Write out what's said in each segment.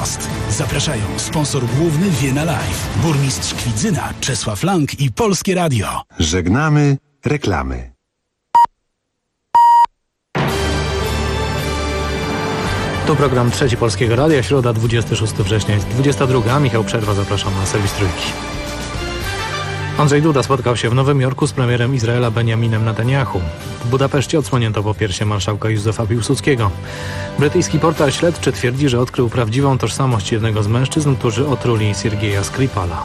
Most. Zapraszają sponsor główny Wiena Live, burmistrz Kwidzyna Czesław Lang i Polskie Radio. Żegnamy reklamy. Tu program Trzeci Polskiego Radia, środa 26 września jest 22. Michał Przerwa, zapraszam na serwis Trójki. Andrzej Duda spotkał się w Nowym Jorku z premierem Izraela Benjaminem Netanyahu. W Budapeszcie odsłonięto popiersie marszałka Józefa Piłsudskiego. Brytyjski portal śledczy twierdzi, że odkrył prawdziwą tożsamość jednego z mężczyzn, którzy otruli Siergieja Skripala.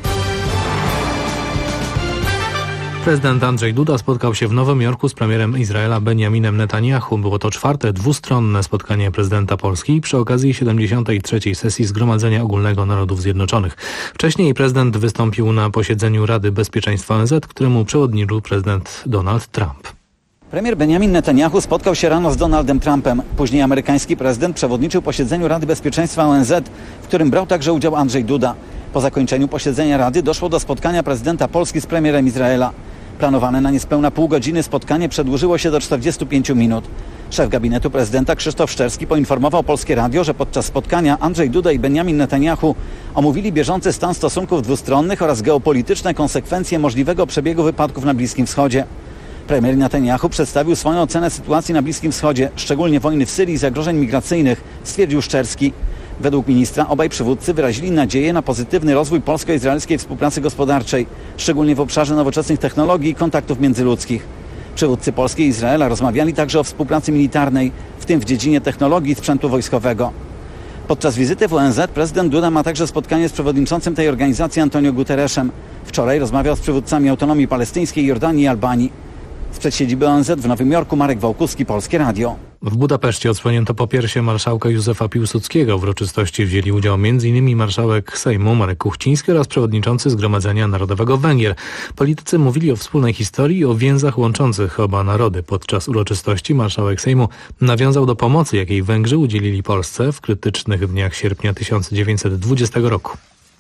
Prezydent Andrzej Duda spotkał się w Nowym Jorku z premierem Izraela Benjaminem Netanyahu. Było to czwarte dwustronne spotkanie prezydenta Polski przy okazji 73. sesji Zgromadzenia Ogólnego Narodów Zjednoczonych. Wcześniej prezydent wystąpił na posiedzeniu Rady Bezpieczeństwa ONZ, któremu przewodniczył prezydent Donald Trump. Premier Benjamin Netanyahu spotkał się rano z Donaldem Trumpem. Później amerykański prezydent przewodniczył posiedzeniu Rady Bezpieczeństwa ONZ, w którym brał także udział Andrzej Duda. Po zakończeniu posiedzenia Rady doszło do spotkania prezydenta Polski z premierem Izraela. Planowane na niespełna pół godziny spotkanie przedłużyło się do 45 minut. Szef gabinetu prezydenta Krzysztof Szczerski poinformował Polskie Radio, że podczas spotkania Andrzej Duda i Benjamin Netanyahu omówili bieżący stan stosunków dwustronnych oraz geopolityczne konsekwencje możliwego przebiegu wypadków na Bliskim Wschodzie. Premier Netanyahu przedstawił swoją ocenę sytuacji na Bliskim Wschodzie, szczególnie wojny w Syrii i zagrożeń migracyjnych, stwierdził Szczerski. Według ministra obaj przywódcy wyrazili nadzieję na pozytywny rozwój polsko-izraelskiej współpracy gospodarczej, szczególnie w obszarze nowoczesnych technologii i kontaktów międzyludzkich. Przywódcy Polski i Izraela rozmawiali także o współpracy militarnej, w tym w dziedzinie technologii i sprzętu wojskowego. Podczas wizyty w ONZ prezydent Duda ma także spotkanie z przewodniczącym tej organizacji Antonio Guterresem. Wczoraj rozmawiał z przywódcami autonomii palestyńskiej, Jordanii i Albanii. Sprzed siedziby ONZ w Nowym Jorku Marek Wałkuski, Polskie Radio. W Budapeszcie odsłonięto popiersie marszałka Józefa Piłsudskiego. W uroczystości wzięli udział m.in. marszałek Sejmu Marek Kuchciński oraz przewodniczący Zgromadzenia Narodowego Węgier. Politycy mówili o wspólnej historii i o więzach łączących oba narody. Podczas uroczystości marszałek Sejmu nawiązał do pomocy, jakiej Węgrzy udzielili Polsce w krytycznych dniach sierpnia 1920 roku.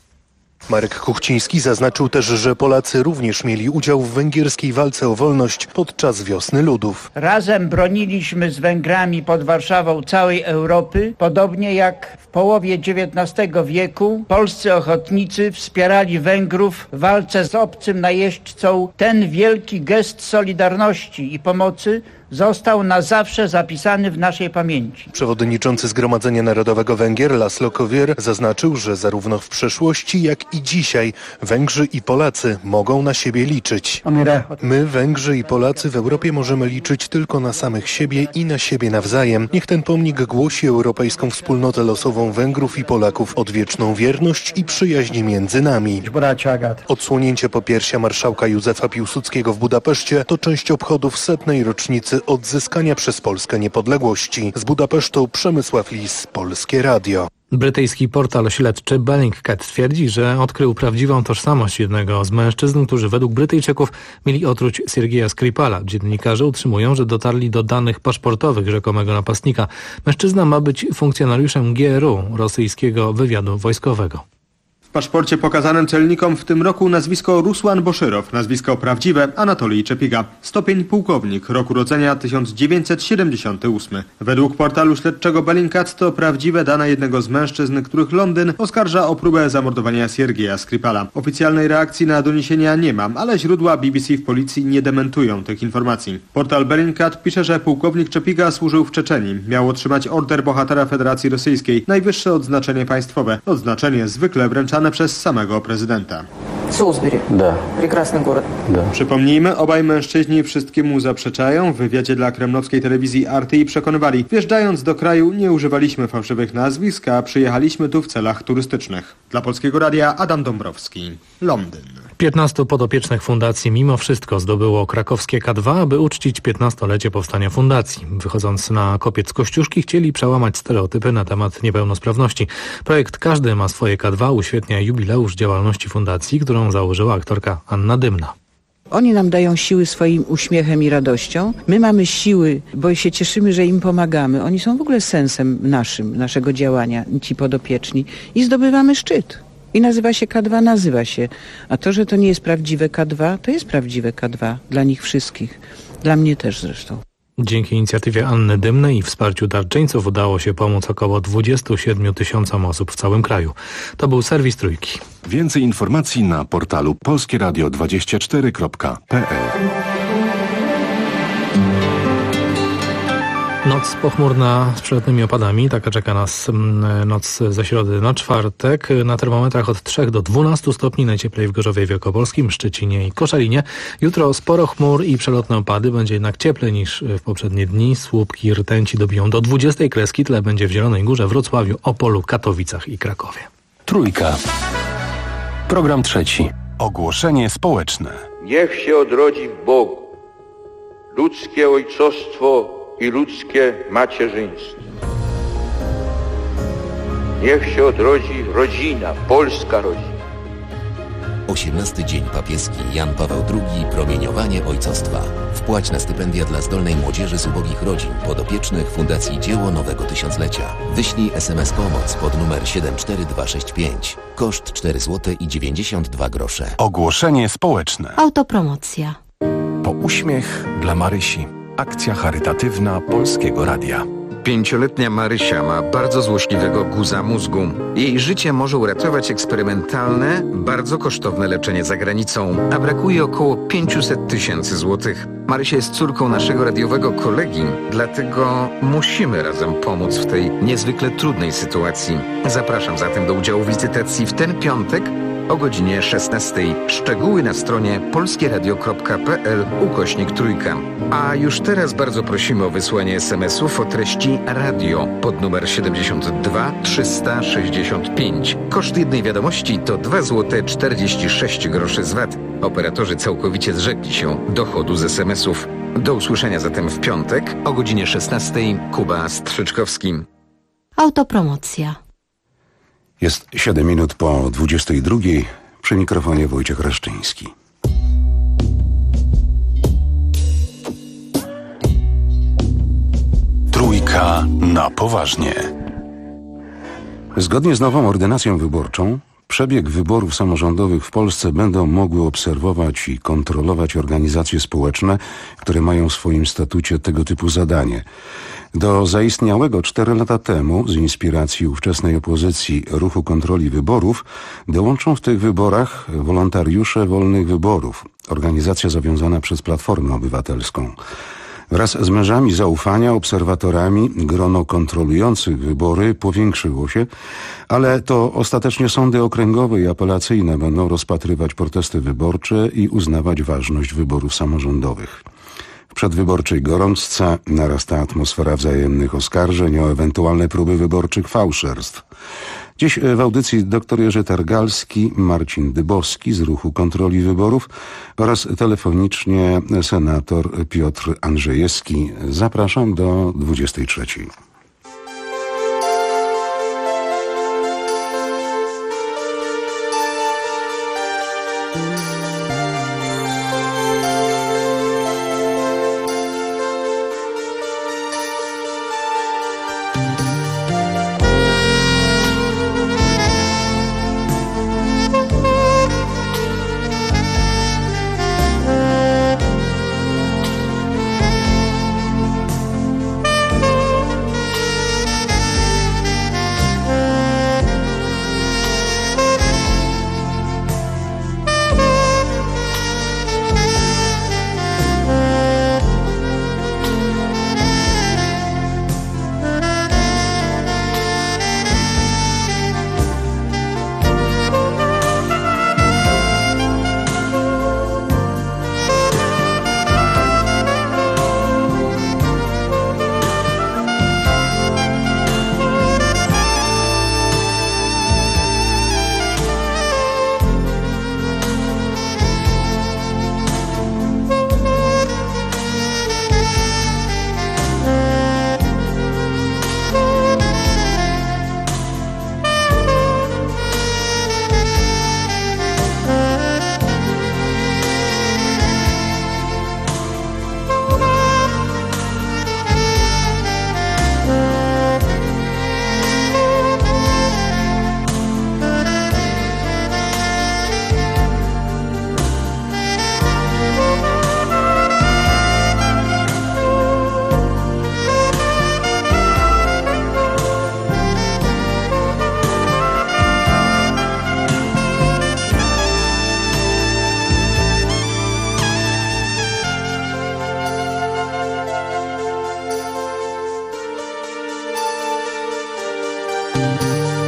Marek Kuchciński zaznaczył też, że Polacy również mieli udział w węgierskiej walce o wolność podczas Wiosny Ludów. Razem broniliśmy z Węgrami pod Warszawą całej Europy, podobnie jak w połowie XIX wieku polscy ochotnicy wspierali Węgrów w walce z obcym najeźdźcą. Ten wielki gest solidarności i pomocy został na zawsze zapisany w naszej pamięci. Przewodniczący Zgromadzenia Narodowego Węgier Laszlo Kövér zaznaczył, że zarówno w przeszłości, jak i dzisiaj Węgrzy i Polacy mogą na siebie liczyć. My, Węgrzy i Polacy w Europie możemy liczyć tylko na samych siebie i na siebie nawzajem. Niech ten pomnik głosi europejską wspólnotę losową Węgrów i Polaków, odwieczną wierność i przyjaźń między nami. Odsłonięcie popiersia marszałka Józefa Piłsudskiego w Budapeszcie to część obchodów 100. rocznicy odzyskania przez Polskę niepodległości. Z Budapesztu Przemysław Lis, Polskie Radio. Brytyjski portal śledczy Bellingcat twierdzi, że odkrył prawdziwą tożsamość jednego z mężczyzn, którzy według Brytyjczyków mieli otruć Siergieja Skripala. Dziennikarze utrzymują, że dotarli do danych paszportowych rzekomego napastnika. Mężczyzna ma być funkcjonariuszem GRU, rosyjskiego wywiadu wojskowego. W paszporcie pokazanym celnikom w tym roku nazwisko Rusłan Boszyrow, nazwisko prawdziwe Anatolij Czepiga, stopień pułkownik, rok urodzenia 1978. Według portalu śledczego Bellingcat to prawdziwe dane jednego z mężczyzn, których Londyn oskarża o próbę zamordowania Siergieja Skripala. Oficjalnej reakcji na doniesienia nie ma, ale źródła BBC w policji nie dementują tych informacji. Portal Bellingcat pisze, że pułkownik Czepiga służył w Czeczenii. Miał otrzymać order bohatera Federacji Rosyjskiej, najwyższe odznaczenie państwowe. Odznaczenie zwykle wręczane przez samego prezydenta. Солсбери. Да. Прекрасный город. Да. Przypomnijmy, obaj mężczyźni wszystkiemu zaprzeczają. W wywiadzie dla kremlowskiej telewizji RTI przekonywali: wjeżdżając do kraju nie używaliśmy fałszywych nazwisk, a przyjechaliśmy tu w celach turystycznych. Dla Polskiego Radia Adam Dąbrowski, Londyn. 15 podopiecznych fundacji mimo wszystko zdobyło krakowskie K2, aby uczcić 15-lecie powstania fundacji. Wychodząc na kopiec Kościuszki chcieli przełamać stereotypy na temat niepełnosprawności. Projekt Każdy ma swoje K2 uświetnia jubileusz działalności fundacji, którą założyła aktorka Anna Dymna. Oni nam dają siły swoim uśmiechem i radością. My mamy siły, bo się cieszymy, że im pomagamy. Oni są w ogóle sensem naszego działania, ci podopieczni. I zdobywamy szczyt. I nazywa się K2, nazywa się. A to, że to nie jest prawdziwe K2, to jest prawdziwe K2 dla nich wszystkich. Dla mnie też zresztą. Dzięki inicjatywie Anny Dymnej i wsparciu darczyńców udało się pomóc około 27 000 osób w całym kraju. To był serwis Trójki. Więcej informacji na portalu polskieradio24.pl. Noc pochmurna z przelotnymi opadami. Taka czeka nas noc ze środy na czwartek. Na termometrach od 3 do 12 stopni. Najcieplej w Gorzowie Wielkopolskim, Szczecinie i Koszalinie. Jutro sporo chmur i przelotne opady. Będzie jednak cieplej niż w poprzednie dni. Słupki rtęci dobiją do 20 kreski. Tyle będzie w Zielonej Górze, Wrocławiu, Opolu, Katowicach i Krakowie. Trójka. Program trzeci. Ogłoszenie społeczne. Niech się odrodzi w Bogu ludzkie ojcostwo i ludzkie macierzyństwo. Niech się odrodzi rodzina, polska rodzina. 18. Dzień Papieski Jan Paweł II. Promieniowanie ojcostwa. Wpłać na stypendia dla zdolnej młodzieży z ubogich rodzin podopiecznych Fundacji Dzieło Nowego Tysiąclecia. Wyślij SMS pomoc pod numer 74265. Koszt 4,92 zł. Ogłoszenie społeczne. Autopromocja. Po uśmiech dla Marysi. Akcja charytatywna Polskiego Radia. 5-letnia Marysia ma bardzo złośliwego guza mózgu. Jej życie może uratować eksperymentalne, bardzo kosztowne leczenie za granicą, a brakuje około 500 000 złotych. Marysia jest córką naszego radiowego kolegi, dlatego musimy razem pomóc w tej niezwykle trudnej sytuacji. Zapraszam zatem do udziału w wizytacji w ten piątek o godzinie 16. Szczegóły na stronie polskieradio.pl/trójka. A już teraz bardzo prosimy o wysłanie SMS-ów o treści radio pod numer 72 365. Koszt jednej wiadomości to 2,46 zł z VAT. Operatorzy całkowicie zrzekli się dochodu z SMS-ów. Do usłyszenia zatem w piątek o godzinie 16. Kuba Strzyczkowski. Autopromocja. Jest 7 minut po 22. Przy mikrofonie Wojciech Reszczyński. Trójka na poważnie. Zgodnie z nową ordynacją wyborczą przebieg wyborów samorządowych w Polsce będą mogły obserwować i kontrolować organizacje społeczne, które mają w swoim statucie tego typu zadanie. Do zaistniałego 4 lata temu z inspiracji ówczesnej opozycji Ruchu Kontroli Wyborów dołączą w tych wyborach wolontariusze wolnych wyborów, organizacja zawiązana przez Platformę Obywatelską. Wraz z mężami zaufania, obserwatorami, grono kontrolujących wybory powiększyło się, ale to ostatecznie sądy okręgowe i apelacyjne będą rozpatrywać protesty wyborcze i uznawać ważność wyborów samorządowych. W przedwyborczej gorączce narasta atmosfera wzajemnych oskarżeń o ewentualne próby wyborczych fałszerstw. Dziś w audycji dr Jerzy Targalski, Marcin Dybowski z Ruchu Kontroli Wyborów oraz telefonicznie senator Piotr Andrzejewski. Zapraszam do 23.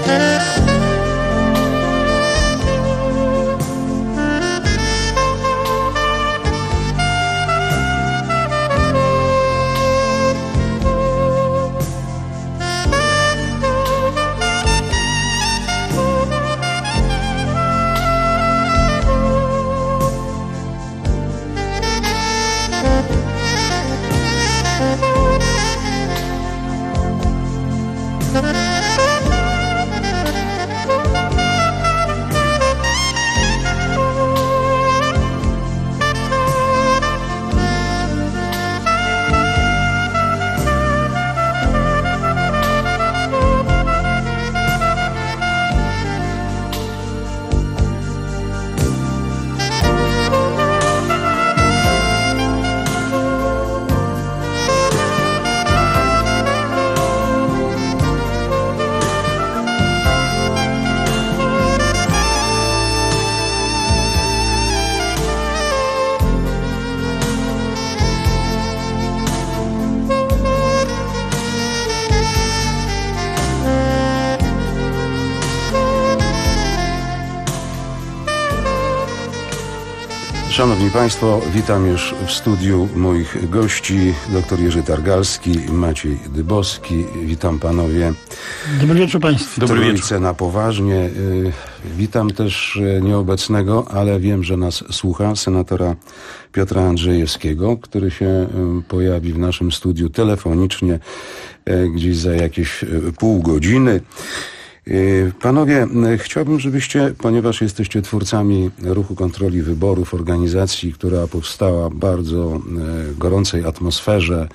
Szanowni Państwo, witam już w studiu moich gości, dr Jerzy Targalski, Maciej Dybowski. Witam panowie. Dobry wieczór Państwu. Dobry wieczór. Na poważnie. Witam też nieobecnego, ale wiem, że nas słucha, senatora Piotra Andrzejewskiego, który się pojawi w naszym studiu telefonicznie gdzieś za jakieś pół godziny. Panowie, chciałbym, żebyście, ponieważ jesteście twórcami Ruchu Kontroli Wyborów, organizacji, która powstała w bardzo gorącej atmosferze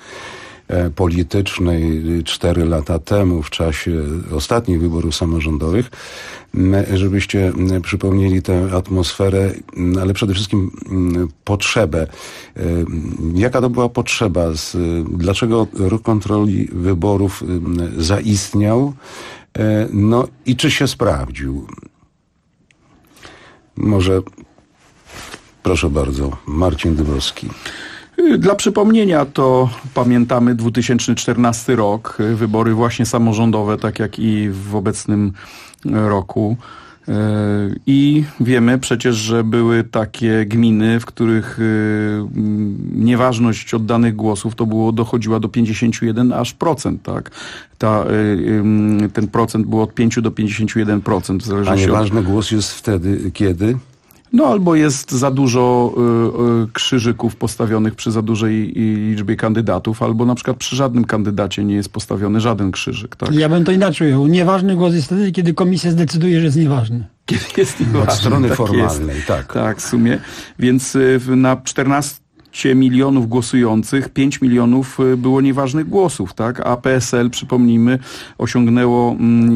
politycznej 4 lata temu, w czasie ostatnich wyborów samorządowych, żebyście przypomnieli tę atmosferę, ale przede wszystkim potrzebę. Jaka to była potrzeba? Dlaczego Ruch Kontroli Wyborów zaistniał? No i czy się sprawdził? Może, proszę bardzo, Marcin Dybowski. Dla przypomnienia to pamiętamy 2014 rok, wybory właśnie samorządowe, tak jak i w obecnym roku. I wiemy przecież, że były takie gminy, w których nieważność oddanych głosów dochodziła do 51%, tak? Ten procent było od 5 do 51%. W zależności A nieważny głos jest wtedy kiedy? No albo jest za dużo krzyżyków postawionych przy za dużej liczbie kandydatów, albo na przykład przy żadnym kandydacie nie jest postawiony żaden krzyżyk. Tak? Ja bym to inaczej ujął. Nieważny głos jest wtedy, kiedy komisja zdecyduje, że jest nieważny. Kiedy jest nieważny. Od strony tak formalnej, jest. tak. Tak, w sumie. Więc na 14 milionów głosujących 5 milionów było nieważnych głosów, tak? A PSL, przypomnijmy, osiągnęło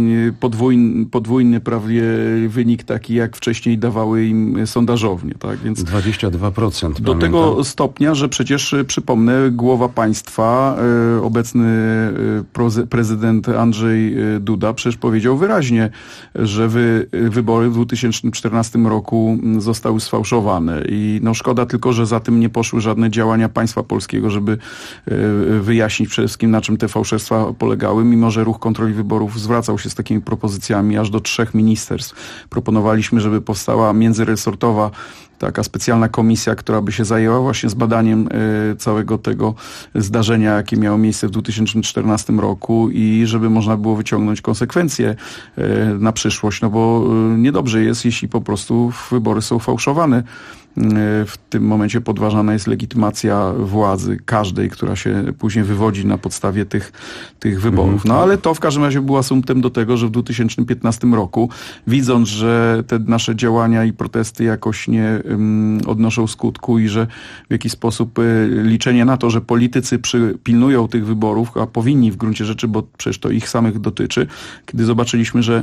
podwójny prawie wynik taki, jak wcześniej dawały im sondażownie, tak? Więc 22%. do tego stopnia, że przecież, przypomnę, głowa państwa, obecny prezydent Andrzej Duda przecież powiedział wyraźnie, że wybory w 2014 roku zostały sfałszowane i no szkoda tylko, że za tym nie poszły żadne działania państwa polskiego, żeby wyjaśnić przede wszystkim, na czym te fałszerstwa polegały, mimo że Ruch Kontroli Wyborów zwracał się z takimi propozycjami aż do 3 ministerstw. Proponowaliśmy, żeby powstała międzyresortowa taka specjalna komisja, która by się zajęła właśnie z badaniem całego tego zdarzenia, jakie miało miejsce w 2014 roku i żeby można było wyciągnąć konsekwencje na przyszłość, no bo niedobrze jest, jeśli po prostu wybory są fałszowane. W tym momencie podważana jest legitymacja władzy każdej, która się później wywodzi na podstawie tych wyborów. No ale to w każdym razie było asumptem do tego, że w 2015 roku, widząc, że te nasze działania i protesty jakoś nie odnoszą skutku i że w jakiś sposób liczenie na to, że politycy pilnują tych wyborów, a powinni w gruncie rzeczy, bo przecież to ich samych dotyczy, kiedy zobaczyliśmy, że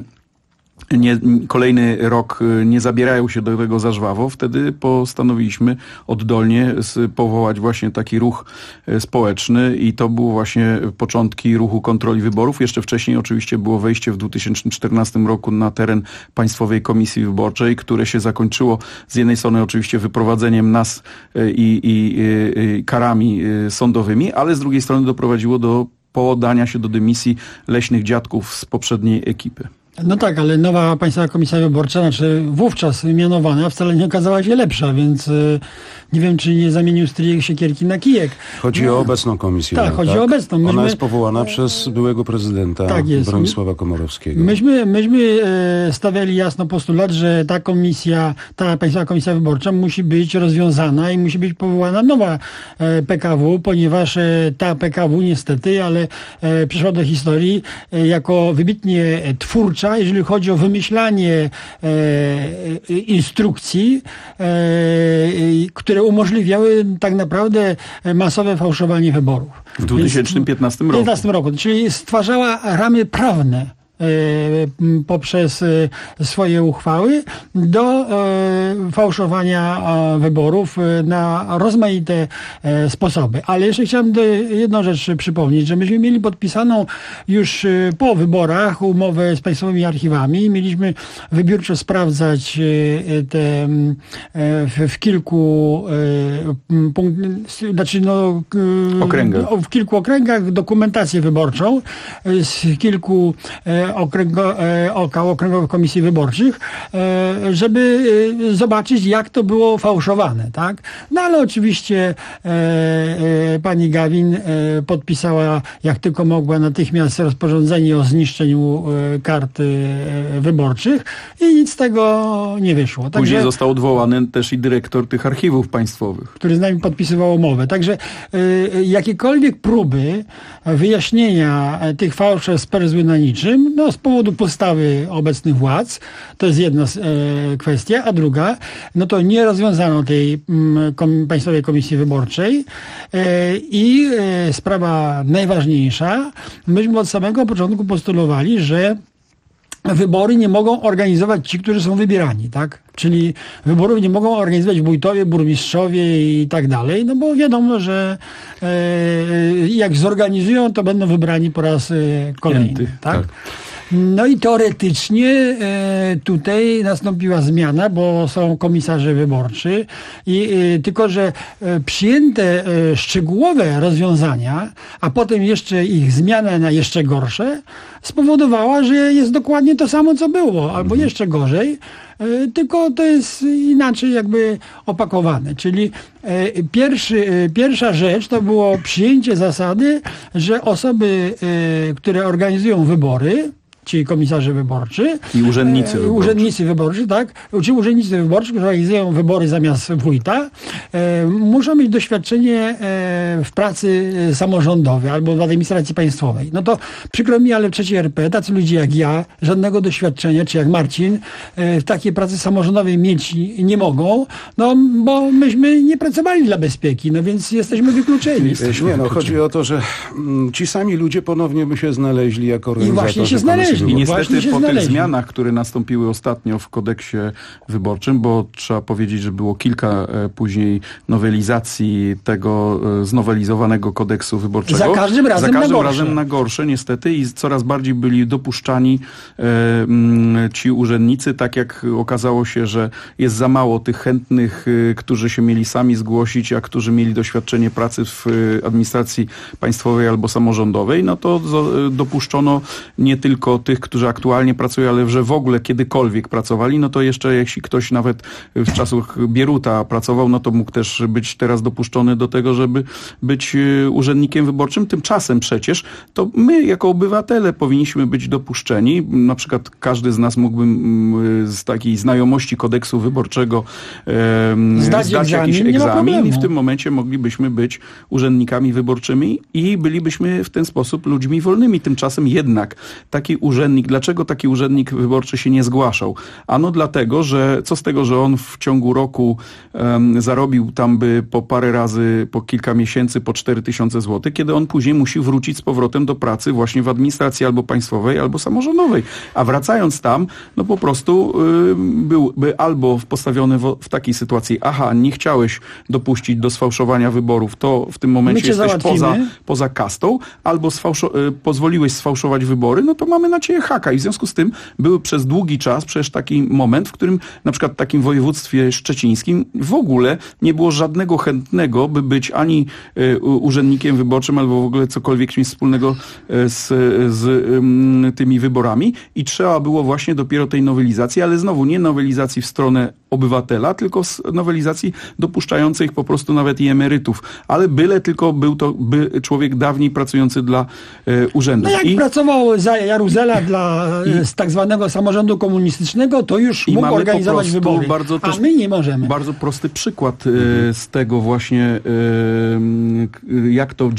kolejny rok nie zabierają się do tego za żwawo, wtedy postanowiliśmy oddolnie powołać właśnie taki ruch społeczny i to było właśnie początki Ruchu Kontroli Wyborów. Jeszcze wcześniej oczywiście było wejście w 2014 roku na teren Państwowej Komisji Wyborczej, które się zakończyło z jednej strony oczywiście wyprowadzeniem nas i karami sądowymi, ale z drugiej strony doprowadziło do podania się do dymisji leśnych dziadków z poprzedniej ekipy. No tak, ale nowa Państwowa Komisja Wyborcza, znaczy wówczas mianowana, wcale nie okazała się lepsza, więc nie wiem, czy nie zamienił stryjek siekierki na kijek. Chodzi o obecną komisję. Tak, chodzi o obecną. Ona jest powołana przez byłego prezydenta Bronisława Komorowskiego. Myśmy stawiali jasno postulat, że ta komisja, ta Państwowa Komisja Wyborcza musi być rozwiązana i musi być powołana nowa PKW, ponieważ ta PKW niestety, ale przyszła do historii jako wybitnie twórcza, jeżeli chodzi o wymyślanie instrukcji, które umożliwiały tak naprawdę masowe fałszowanie wyborów. W 2015 roku. 2015 roku, czyli stwarzała ramy prawne poprzez swoje uchwały do fałszowania wyborów na rozmaite sposoby. Ale jeszcze chciałem jedną rzecz przypomnieć, że myśmy mieli podpisaną już po wyborach umowę z państwowymi archiwami. Mieliśmy wybiórczo sprawdzać te w kilku w kilku okręgach dokumentację wyborczą z kilku okręgowych komisji wyborczych, żeby zobaczyć, jak to było fałszowane, tak? No ale oczywiście pani Gawin podpisała, jak tylko mogła, natychmiast rozporządzenie o zniszczeniu kart wyborczych i nic z tego nie wyszło. Później także został odwołany też i dyrektor tych archiwów państwowych, który z nami podpisywał umowę. Także jakiekolwiek próby wyjaśnienia tych fałszerstw spełzły na niczym, no z powodu postawy obecnych władz, to jest jedna kwestia, a druga, no to nie rozwiązano tej Państwowej Komisji Wyborczej i sprawa najważniejsza, myśmy od samego początku postulowali, że wybory nie mogą organizować ci, którzy są wybierani, tak? Czyli wyborów nie mogą organizować wójtowie, burmistrzowie i tak dalej, no bo wiadomo, że jak zorganizują, to będą wybrani po raz kolejny, tak? No i teoretycznie tutaj nastąpiła zmiana, bo są komisarze wyborczy i tylko, że przyjęte szczegółowe rozwiązania, a potem jeszcze ich zmiana na jeszcze gorsze, spowodowała, że jest dokładnie to samo, co było, albo jeszcze gorzej, tylko to jest inaczej jakby opakowane. Czyli pierwsza rzecz to było przyjęcie zasady, że osoby, które organizują wybory, ci komisarze wyborczy. I urzędnicy wyborczy, tak? Ci urzędnicy wyborczy, którzy organizują wybory zamiast wójta, muszą mieć doświadczenie w pracy samorządowej albo w administracji państwowej. No to przykro mi, ale w III RP tacy ludzie jak ja, żadnego doświadczenia, czy jak Marcin, w takiej pracy samorządowej mieć nie mogą, no bo myśmy nie pracowali dla bezpieki, no więc jesteśmy wykluczeni. Chodzi o to, że ci sami ludzie ponownie by się znaleźli jako organizatorzy. I właśnie się znaleźli. I niestety po tych zmianach, które nastąpiły ostatnio w kodeksie wyborczym, bo trzeba powiedzieć, że było kilka później nowelizacji tego znowelizowanego kodeksu wyborczego. Za każdym razem na gorsze niestety i coraz bardziej byli dopuszczani ci urzędnicy, tak jak okazało się, że jest za mało tych chętnych, którzy się mieli sami zgłosić, a którzy mieli doświadczenie pracy w administracji państwowej albo samorządowej, no to dopuszczono nie tylko tych, którzy aktualnie pracują, ale że w ogóle kiedykolwiek pracowali, no to jeszcze jeśli ktoś nawet w czasach Bieruta pracował, no to mógł też być teraz dopuszczony do tego, żeby być urzędnikiem wyborczym. Tymczasem przecież to my jako obywatele powinniśmy być dopuszczeni. Na przykład każdy z nas mógłby z takiej znajomości kodeksu wyborczego zdać jakiś egzamin i w tym momencie moglibyśmy być urzędnikami wyborczymi i bylibyśmy w ten sposób ludźmi wolnymi. Tymczasem jednak taki urzędnik, dlaczego taki urzędnik wyborczy się nie zgłaszał? Ano dlatego, że co z tego, że on w ciągu roku zarobił tam by po parę razy, po kilka miesięcy, po 4000 zł, kiedy on później musi wrócić z powrotem do pracy właśnie w administracji albo państwowej, albo samorządowej. A wracając tam, no po prostu byłby albo postawiony w takiej sytuacji, nie chciałeś dopuścić do sfałszowania wyborów, to w tym momencie jesteś poza kastą, albo pozwoliłeś sfałszować wybory, no to mamy na macie haka. I w związku z tym był przez długi czas przecież taki moment, w którym na przykład w takim województwie szczecińskim w ogóle nie było żadnego chętnego, by być ani urzędnikiem wyborczym, albo w ogóle cokolwiek mieć wspólnego z tymi wyborami. I trzeba było właśnie dopiero tej nowelizacji, ale znowu nie nowelizacji w stronę obywatela, tylko nowelizacji dopuszczającej ich po prostu nawet i emerytów. Ale byle tylko był to człowiek dawniej pracujący dla urzędu. No jak pracował za Jaruzela z tak zwanego samorządu komunistycznego, to już mógł organizować wybory. A my nie możemy. Bardzo prosty przykład z tego właśnie, jak to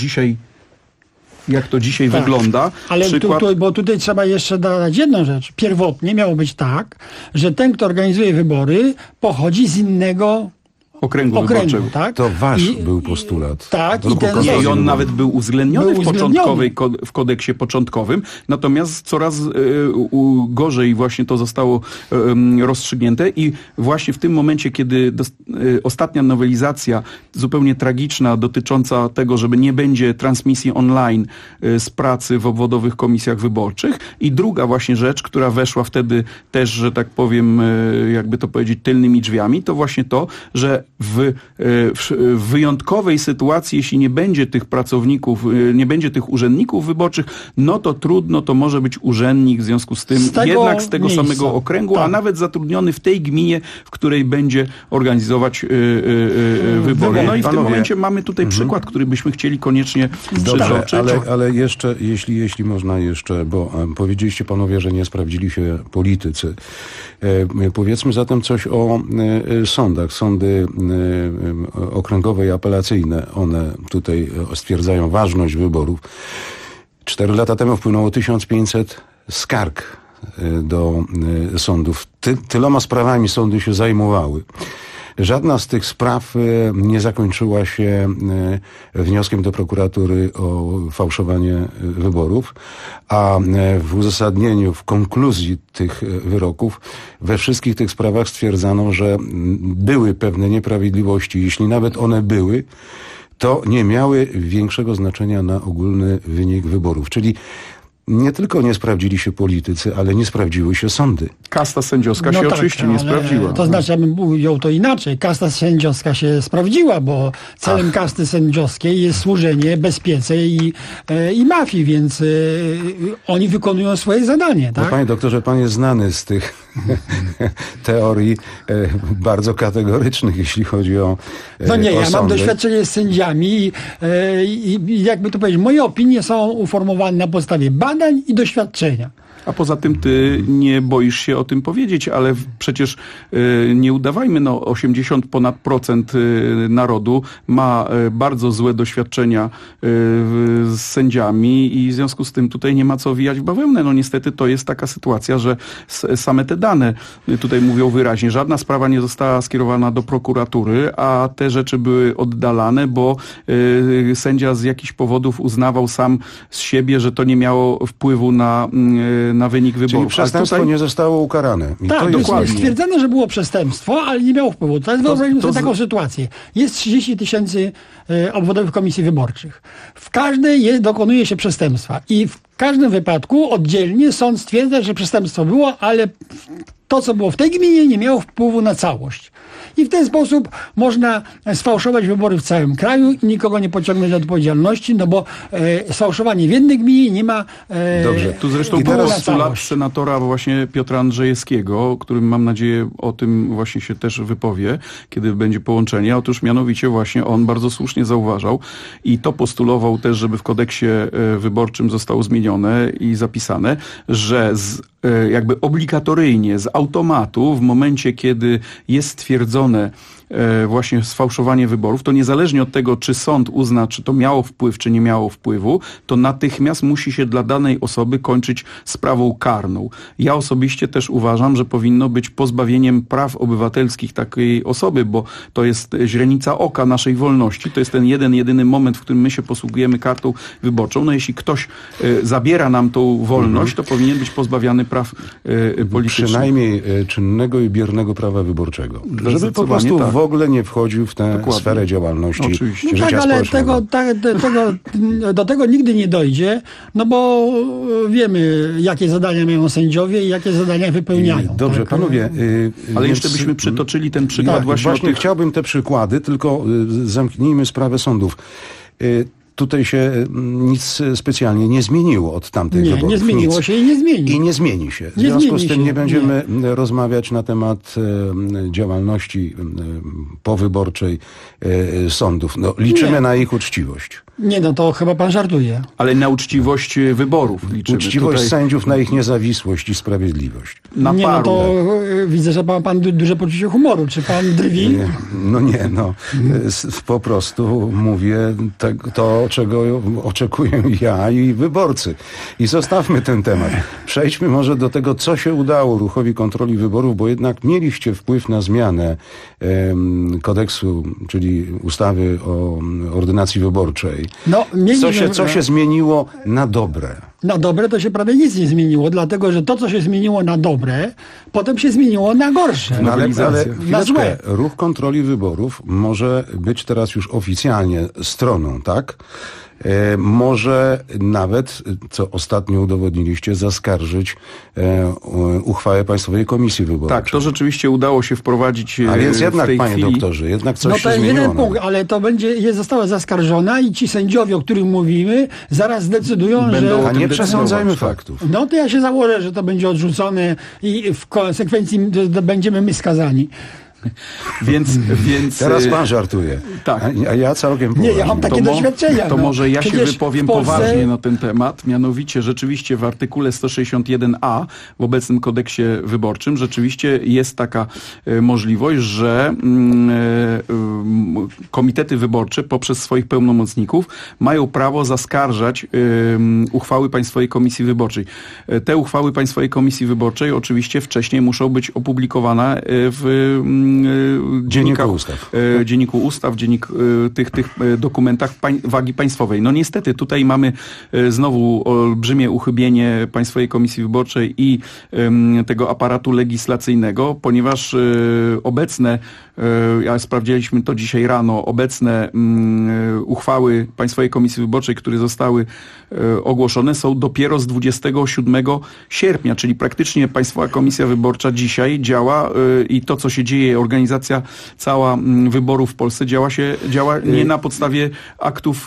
dzisiaj wygląda. Ale bo tutaj trzeba jeszcze dodać jedną rzecz. Pierwotnie miało być tak, że ten, kto organizuje wybory, pochodzi z innego okręgu wyborczego. Tak? To wasz był postulat. Tak. I on nawet był uwzględniony w kodeksie początkowym, natomiast coraz gorzej właśnie to zostało rozstrzygnięte i właśnie w tym momencie, kiedy ostatnia nowelizacja, zupełnie tragiczna, dotycząca tego, żeby nie będzie transmisji online z pracy w obwodowych komisjach wyborczych i druga właśnie rzecz, która weszła wtedy też, że tak powiem, jakby to powiedzieć, tylnymi drzwiami, to właśnie to, że w wyjątkowej sytuacji, jeśli nie będzie tych pracowników, nie będzie tych urzędników wyborczych, no to trudno, to może być urzędnik w związku z tym jednak z tego samego okręgu, a nawet zatrudniony w tej gminie, w której będzie organizować wybory. No i w tym momencie mamy tutaj przykład, który byśmy chcieli koniecznie przytoczyć. Ale jeszcze, jeśli można jeszcze, bo powiedzieliście panowie, że nie sprawdzili się politycy. Powiedzmy zatem coś o sądach. Sądy okręgowe i apelacyjne, one tutaj stwierdzają ważność wyborów. 4 lata temu wpłynęło 1500 skarg do sądów. Tyloma sprawami sądy się zajmowały. Żadna z tych spraw nie zakończyła się wnioskiem do prokuratury o fałszowanie wyborów, a w uzasadnieniu, w konkluzji tych wyroków we wszystkich tych sprawach stwierdzano, że były pewne nieprawidłowości. Jeśli nawet one były, to nie miały większego znaczenia na ogólny wynik wyborów. Czyli nie tylko nie sprawdzili się politycy, ale nie sprawdziły się sądy. Kasta sędziowska się oczywiście nie sprawdziła. To znaczy, ja bym ujął to inaczej. Kasta sędziowska się sprawdziła, bo celem kasty sędziowskiej jest służenie bezpiece i mafii, więc oni wykonują swoje zadanie. Tak? No, panie doktorze, pan jest znany z tych teorii bardzo kategorycznych, jeśli chodzi o No nie, ja sądy. mam doświadczenie z sędziami i jakby to powiedzieć, moje opinie są uformowane na podstawie badań i doświadczenia. A poza tym ty nie boisz się o tym powiedzieć, ale przecież nie udawajmy, 80% ponad narodu ma bardzo złe doświadczenia z sędziami i w związku z tym tutaj nie ma co wijać w bawełnę. No niestety to jest taka sytuacja, że same te dane tutaj mówią wyraźnie. Żadna sprawa nie została skierowana do prokuratury, a te rzeczy były oddalane, bo sędzia z jakichś powodów uznawał sam z siebie, że to nie miało wpływu na wynik wyborów. Czyli przestępstwo nie zostało ukarane. I tak, to dokładnie. Stwierdzono, że było przestępstwo, ale nie miało wpływu. Teraz wyobraźmy sobie taką sytuację. Jest 30 000 obwodowych komisji wyborczych. W każdej dokonuje się przestępstwa i w każdym wypadku oddzielnie sąd stwierdza, że przestępstwo było, ale to, co było w tej gminie, nie miało wpływu na całość. I w ten sposób można sfałszować wybory w całym kraju i nikogo nie pociągnąć do odpowiedzialności, no bo sfałszowanie w jednej gminie nie ma Dobrze, tu zresztą postulat senatora właśnie Piotra Andrzejewskiego, którym mam nadzieję o tym właśnie się też wypowie, kiedy będzie połączenie. Otóż mianowicie właśnie on bardzo słusznie zauważał i to postulował też, żeby w kodeksie wyborczym zostało zmienione i zapisane, że jakby obligatoryjnie z automatu w momencie, kiedy jest stwierdzone właśnie sfałszowanie wyborów, to niezależnie od tego, czy sąd uzna, czy to miało wpływ, czy nie miało wpływu, to natychmiast musi się dla danej osoby kończyć sprawą karną. Ja osobiście też uważam, że powinno być pozbawieniem praw obywatelskich takiej osoby, bo to jest źrenica oka naszej wolności. To jest ten jedyny moment, w którym my się posługujemy kartą wyborczą. No jeśli ktoś zabiera nam tą wolność, to powinien być pozbawiany praw praw politycznych. Przynajmniej czynnego i biernego prawa wyborczego. Żeby po prostu w ogóle nie wchodził w tę sferę działalności życia tak, ale społecznego. do tego nigdy nie dojdzie, no bo wiemy, jakie zadania mają sędziowie i jakie zadania wypełniają. Dobrze, tak? Panowie. Ale jeszcze byśmy przytoczyli ten przykład właśnie chciałbym te przykłady, tylko zamknijmy sprawę sądów. Tutaj się nic specjalnie nie zmieniło od tamtych wyborów. Nie zmieniło się i nie zmieni. I nie zmieni się. W związku z tym nie będziemy rozmawiać na temat działalności powyborczej sądów. No, liczymy na ich uczciwość. Nie, no to chyba pan żartuje. Ale na uczciwość wyborów liczymy. Uczciwość sędziów, na ich niezawisłość i sprawiedliwość. No to widzę, że ma pan duże poczucie humoru. Czy pan drwi? Po prostu mówię to, czego oczekuję ja i wyborcy. I zostawmy ten temat. Przejdźmy może do tego, co się udało ruchowi kontroli wyborów, bo jednak mieliście wpływ na zmianę kodeksu, czyli ustawy o ordynacji wyborczej. Co się zmieniło na dobre? Na dobre to się prawie nic nie zmieniło, dlatego że to, co się zmieniło na dobre, potem się zmieniło na gorsze. Ale na złe. Ruch kontroli wyborów może być teraz już oficjalnie stroną, tak? Może nawet, co ostatnio udowodniliście, zaskarżyć uchwałę Państwowej Komisji Wyborczej. Tak, to rzeczywiście udało się wprowadzić. A więc jednak, w tej panie chwili... doktorze, jednak coś się to zmieniło. Jeden punkt, ale to została zaskarżona i ci sędziowie, o których mówimy, zaraz zdecydują, że... A nie przesądzajmy faktów. No to ja się założę, że to będzie odrzucone i w konsekwencji będziemy my skazani. Więc teraz pan żartuje. Tak. A ja całkiem poważnie. Nie, ja mam takie doświadczenia. To może ja się wypowiem poważnie na ten temat. Mianowicie rzeczywiście w artykule 161a w obecnym kodeksie wyborczym rzeczywiście jest taka możliwość, że komitety wyborcze poprzez swoich pełnomocników mają prawo zaskarżać uchwały Państwowej Komisji Wyborczej. Te uchwały Państwowej Komisji Wyborczej oczywiście wcześniej muszą być opublikowane w Dzienniku Ustaw, tych dokumentach wagi państwowej. No niestety tutaj mamy znowu olbrzymie uchybienie Państwowej Komisji Wyborczej i tego aparatu legislacyjnego, ponieważ obecne, sprawdziliśmy to dzisiaj rano, obecne uchwały Państwowej Komisji Wyborczej, które zostały ogłoszone, są dopiero z 27 sierpnia, czyli praktycznie Państwowa Komisja Wyborcza dzisiaj działa i to, co się dzieje, organizacja cała wyborów w Polsce działa nie na podstawie aktów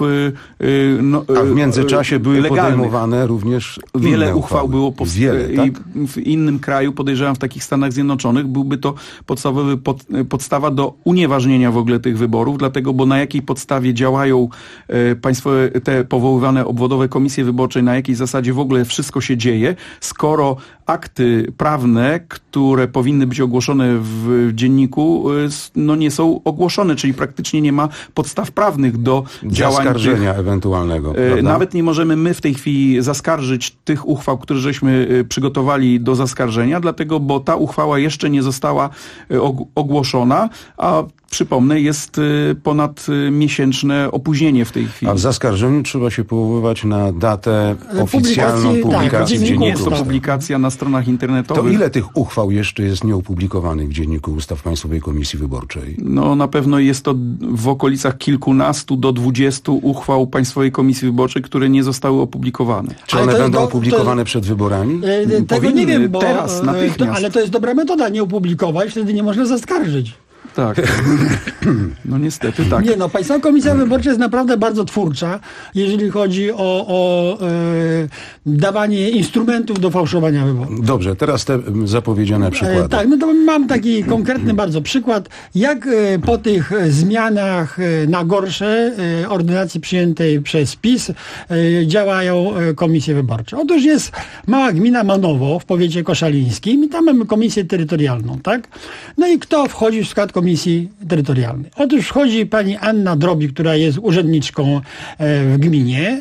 a w międzyczasie były podejmowane również wiele uchwał było i w innym kraju, podejrzewam w takich Stanach Zjednoczonych, byłby to podstawa do unieważnienia w ogóle tych wyborów, dlatego, bo na jakiej podstawie działają państwowe, te powoływane obwodowe komisje wyborcze, na jakiej zasadzie w ogóle wszystko się dzieje, skoro akty prawne, które powinny być ogłoszone w dzienniku, nie są ogłoszone, czyli praktycznie nie ma podstaw prawnych do działań zaskarżenia ewentualnego. Prawda? Nawet nie możemy my w tej chwili zaskarżyć tych uchwał, które żeśmy przygotowali do zaskarżenia, dlatego, bo ta uchwała jeszcze nie została ogłoszona, a przypomnę, jest ponadmiesięczne opóźnienie w tej chwili. A w zaskarżeniu trzeba się powoływać na datę oficjalną publikacji w Dzienniku Nie jest to publikacja na stronach internetowych. To ile tych uchwał jeszcze jest nieopublikowanych w Dzienniku Ustaw Państwowej Komisji Wyborczej? No na pewno jest to w okolicach kilkunastu do 20 uchwał Państwowej Komisji Wyborczej, które nie zostały opublikowane. Czy one będą opublikowane przed wyborami? Tego nie wiem, bo teraz, natychmiast. Ale to jest dobra metoda, nie opublikować, wtedy nie można zaskarżyć. Tak. No niestety tak. Nie, Państwowa Komisja Wyborcza jest naprawdę bardzo twórcza, jeżeli chodzi o dawanie instrumentów do fałszowania wyborów. Dobrze, teraz te zapowiedziane przykłady. Tak, to mam taki konkretny bardzo przykład, jak po tych zmianach na gorsze ordynacji przyjętej przez PiS działają komisje wyborcze. Otóż jest mała gmina Manowo w powiecie koszalińskim i tam mamy komisję terytorialną, tak? No i kto wchodzi w skład komisji terytorialnej? Otóż wchodzi pani Anna Drobi, która jest urzędniczką w gminie.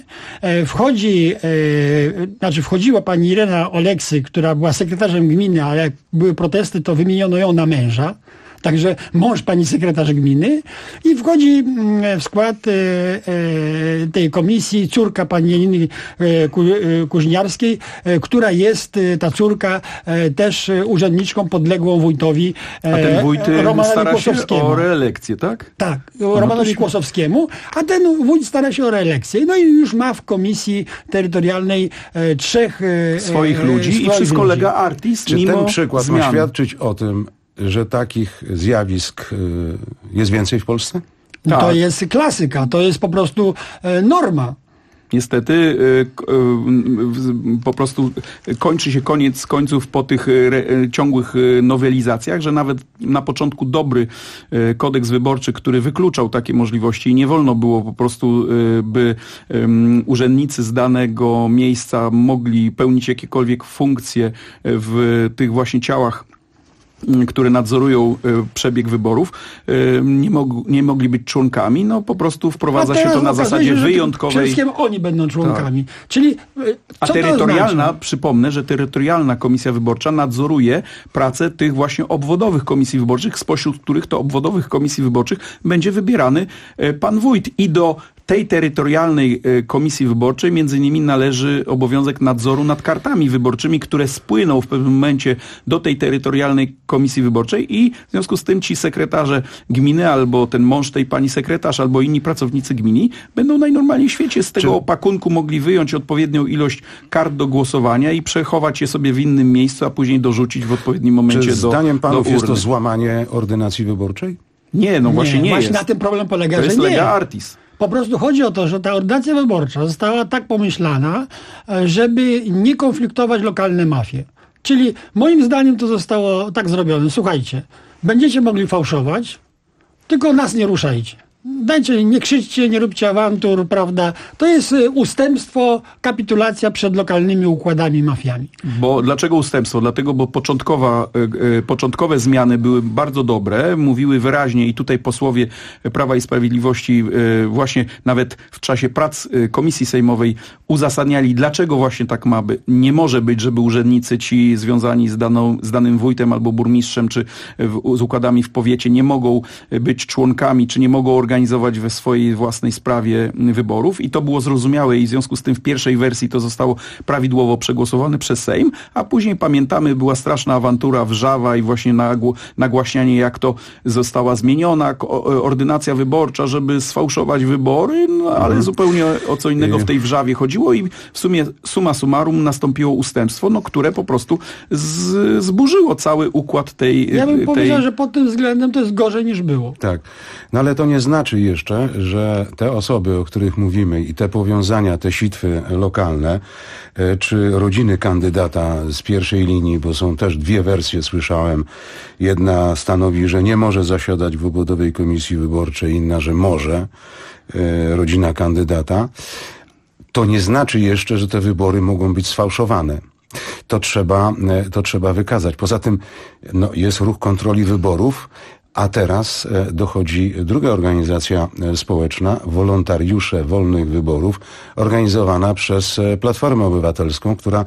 Wchodziła pani Irena Oleksy, która była sekretarzem gminy, ale jak były protesty, to wymieniono ją na męża. Także mąż pani sekretarz gminy i wchodzi w skład tej komisji córka pani Janiny Kuźniarskiej, która jest, ta córka, też urzędniczką podległą wójtowi a ten wójt stara się o reelekcję, tak? Tak, Romanowi Kłosowskiemu, a ten wójt stara się o reelekcję. No i już ma w komisji terytorialnej 3 swoich ludzi i wszystko lega artis. Czy ten przykład ma świadczyć o tym, że takich zjawisk jest więcej w Polsce? Tak. To jest klasyka, to jest po prostu norma. Niestety po prostu kończy się koniec końców po tych ciągłych nowelizacjach, że nawet na początku dobry kodeks wyborczy, który wykluczał takie możliwości i nie wolno było po prostu, by urzędnicy z danego miejsca mogli pełnić jakiekolwiek funkcje w tych właśnie ciałach, które nadzorują przebieg wyborów, nie mogli być członkami, no po prostu wprowadza się to na zasadzie wyjątkowej. Wszystkim oni będą członkami. Tak. Czyli a terytorialna, przypomnę, że terytorialna komisja wyborcza nadzoruje pracę tych właśnie obwodowych komisji wyborczych, spośród których to obwodowych komisji wyborczych będzie wybierany pan wójt i do tej terytorialnej komisji wyborczej między innymi należy obowiązek nadzoru nad kartami wyborczymi, które spłyną w pewnym momencie do tej terytorialnej komisji wyborczej i w związku z tym ci sekretarze gminy albo ten mąż tej pani sekretarz albo inni pracownicy gminy będą najnormalniej w świecie z tego opakunku mogli wyjąć odpowiednią ilość kart do głosowania i przechować je sobie w innym miejscu, a później dorzucić w odpowiednim momencie do zdaniem panów jest to złamanie ordynacji wyborczej? Nie, no właśnie nie właśnie jest. Na tym problem polega, to że jest nie. lega artis. Po prostu chodzi o to, że ta ordynacja wyborcza została tak pomyślana, żeby nie konfliktować lokalne mafie. Czyli moim zdaniem to zostało tak zrobione. Słuchajcie, będziecie mogli fałszować, tylko nas nie ruszajcie. Dajcie, nie krzyczcie, nie róbcie awantur, prawda? To jest ustępstwo, kapitulacja przed lokalnymi układami mafiami. Bo dlaczego ustępstwo? Dlatego, bo początkowe zmiany były bardzo dobre, mówiły wyraźnie i tutaj posłowie Prawa i Sprawiedliwości właśnie nawet w czasie prac Komisji Sejmowej uzasadniali, dlaczego właśnie tak ma być. Nie może być, żeby urzędnicy ci związani z danym wójtem albo burmistrzem, czy z układami w powiecie nie mogą być członkami, czy nie mogą organizować we swojej własnej sprawie wyborów i to było zrozumiałe i w związku z tym w pierwszej wersji to zostało prawidłowo przegłosowane przez Sejm, a później pamiętamy, była straszna awantura, wrzawa i właśnie nagłaśnianie, jak to została zmieniona ordynacja wyborcza, żeby sfałszować wybory, no ale zupełnie o co innego w tej wrzawie chodziło i w sumie summa summarum nastąpiło ustępstwo, no, które po prostu zburzyło cały układ tej... Ja bym powiedział, że pod tym względem to jest gorzej niż było. Tak, no ale to nie znaczy jeszcze, że te osoby, o których mówimy i te powiązania, te sitwy lokalne, czy rodziny kandydata z pierwszej linii, bo są też dwie wersje, słyszałem. Jedna stanowi, że nie może zasiadać w obwodowej komisji wyborczej, inna, że może, rodzina kandydata. To nie znaczy jeszcze, że te wybory mogą być sfałszowane. To trzeba wykazać. Poza tym no, jest ruch kontroli wyborów, a teraz dochodzi druga organizacja społeczna, Wolontariusze Wolnych Wyborów, organizowana przez Platformę Obywatelską, która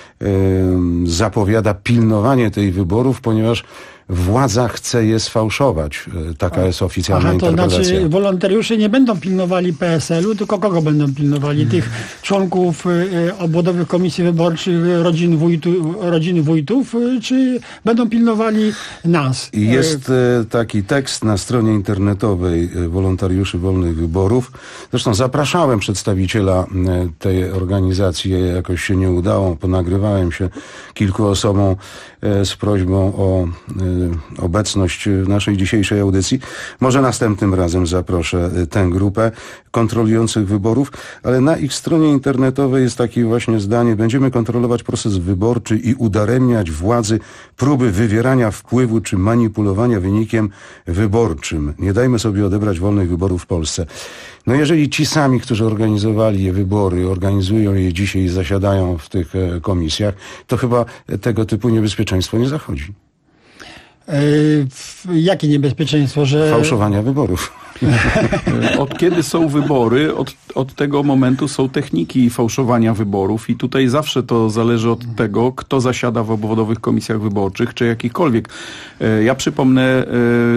zapowiada pilnowanie tych wyborów, ponieważ władza chce je sfałszować. Taka jest oficjalna interpretacja. To znaczy wolontariusze nie będą pilnowali PSL-u, tylko kogo będą pilnowali? Tych członków obwodowych komisji wyborczych, rodziny wójtów, czy będą pilnowali nas? Jest taki tekst na stronie internetowej Wolontariuszy Wolnych Wyborów. Zresztą zapraszałem przedstawiciela tej organizacji, jakoś się nie udało. Ponagrywałem się kilku osobom z prośbą o obecność w naszej dzisiejszej audycji. Może następnym razem zaproszę tę grupę kontrolujących wyborów, ale na ich stronie internetowej jest takie właśnie zdanie: będziemy kontrolować proces wyborczy i udaremniać władzy próby wywierania wpływu czy manipulowania wynikiem wyborczym. Nie dajmy sobie odebrać wolnych wyborów w Polsce. No jeżeli ci sami, którzy organizowali je wybory, organizują je dzisiaj i zasiadają w tych komisjach, to chyba tego typu niebezpieczeństwo nie zachodzi. Jakie niebezpieczeństwo? Że fałszowania wyborów. Od kiedy są wybory, od tego momentu są techniki fałszowania wyborów i tutaj zawsze to zależy od tego, kto zasiada w obwodowych komisjach wyborczych, czy jakichkolwiek. Ja przypomnę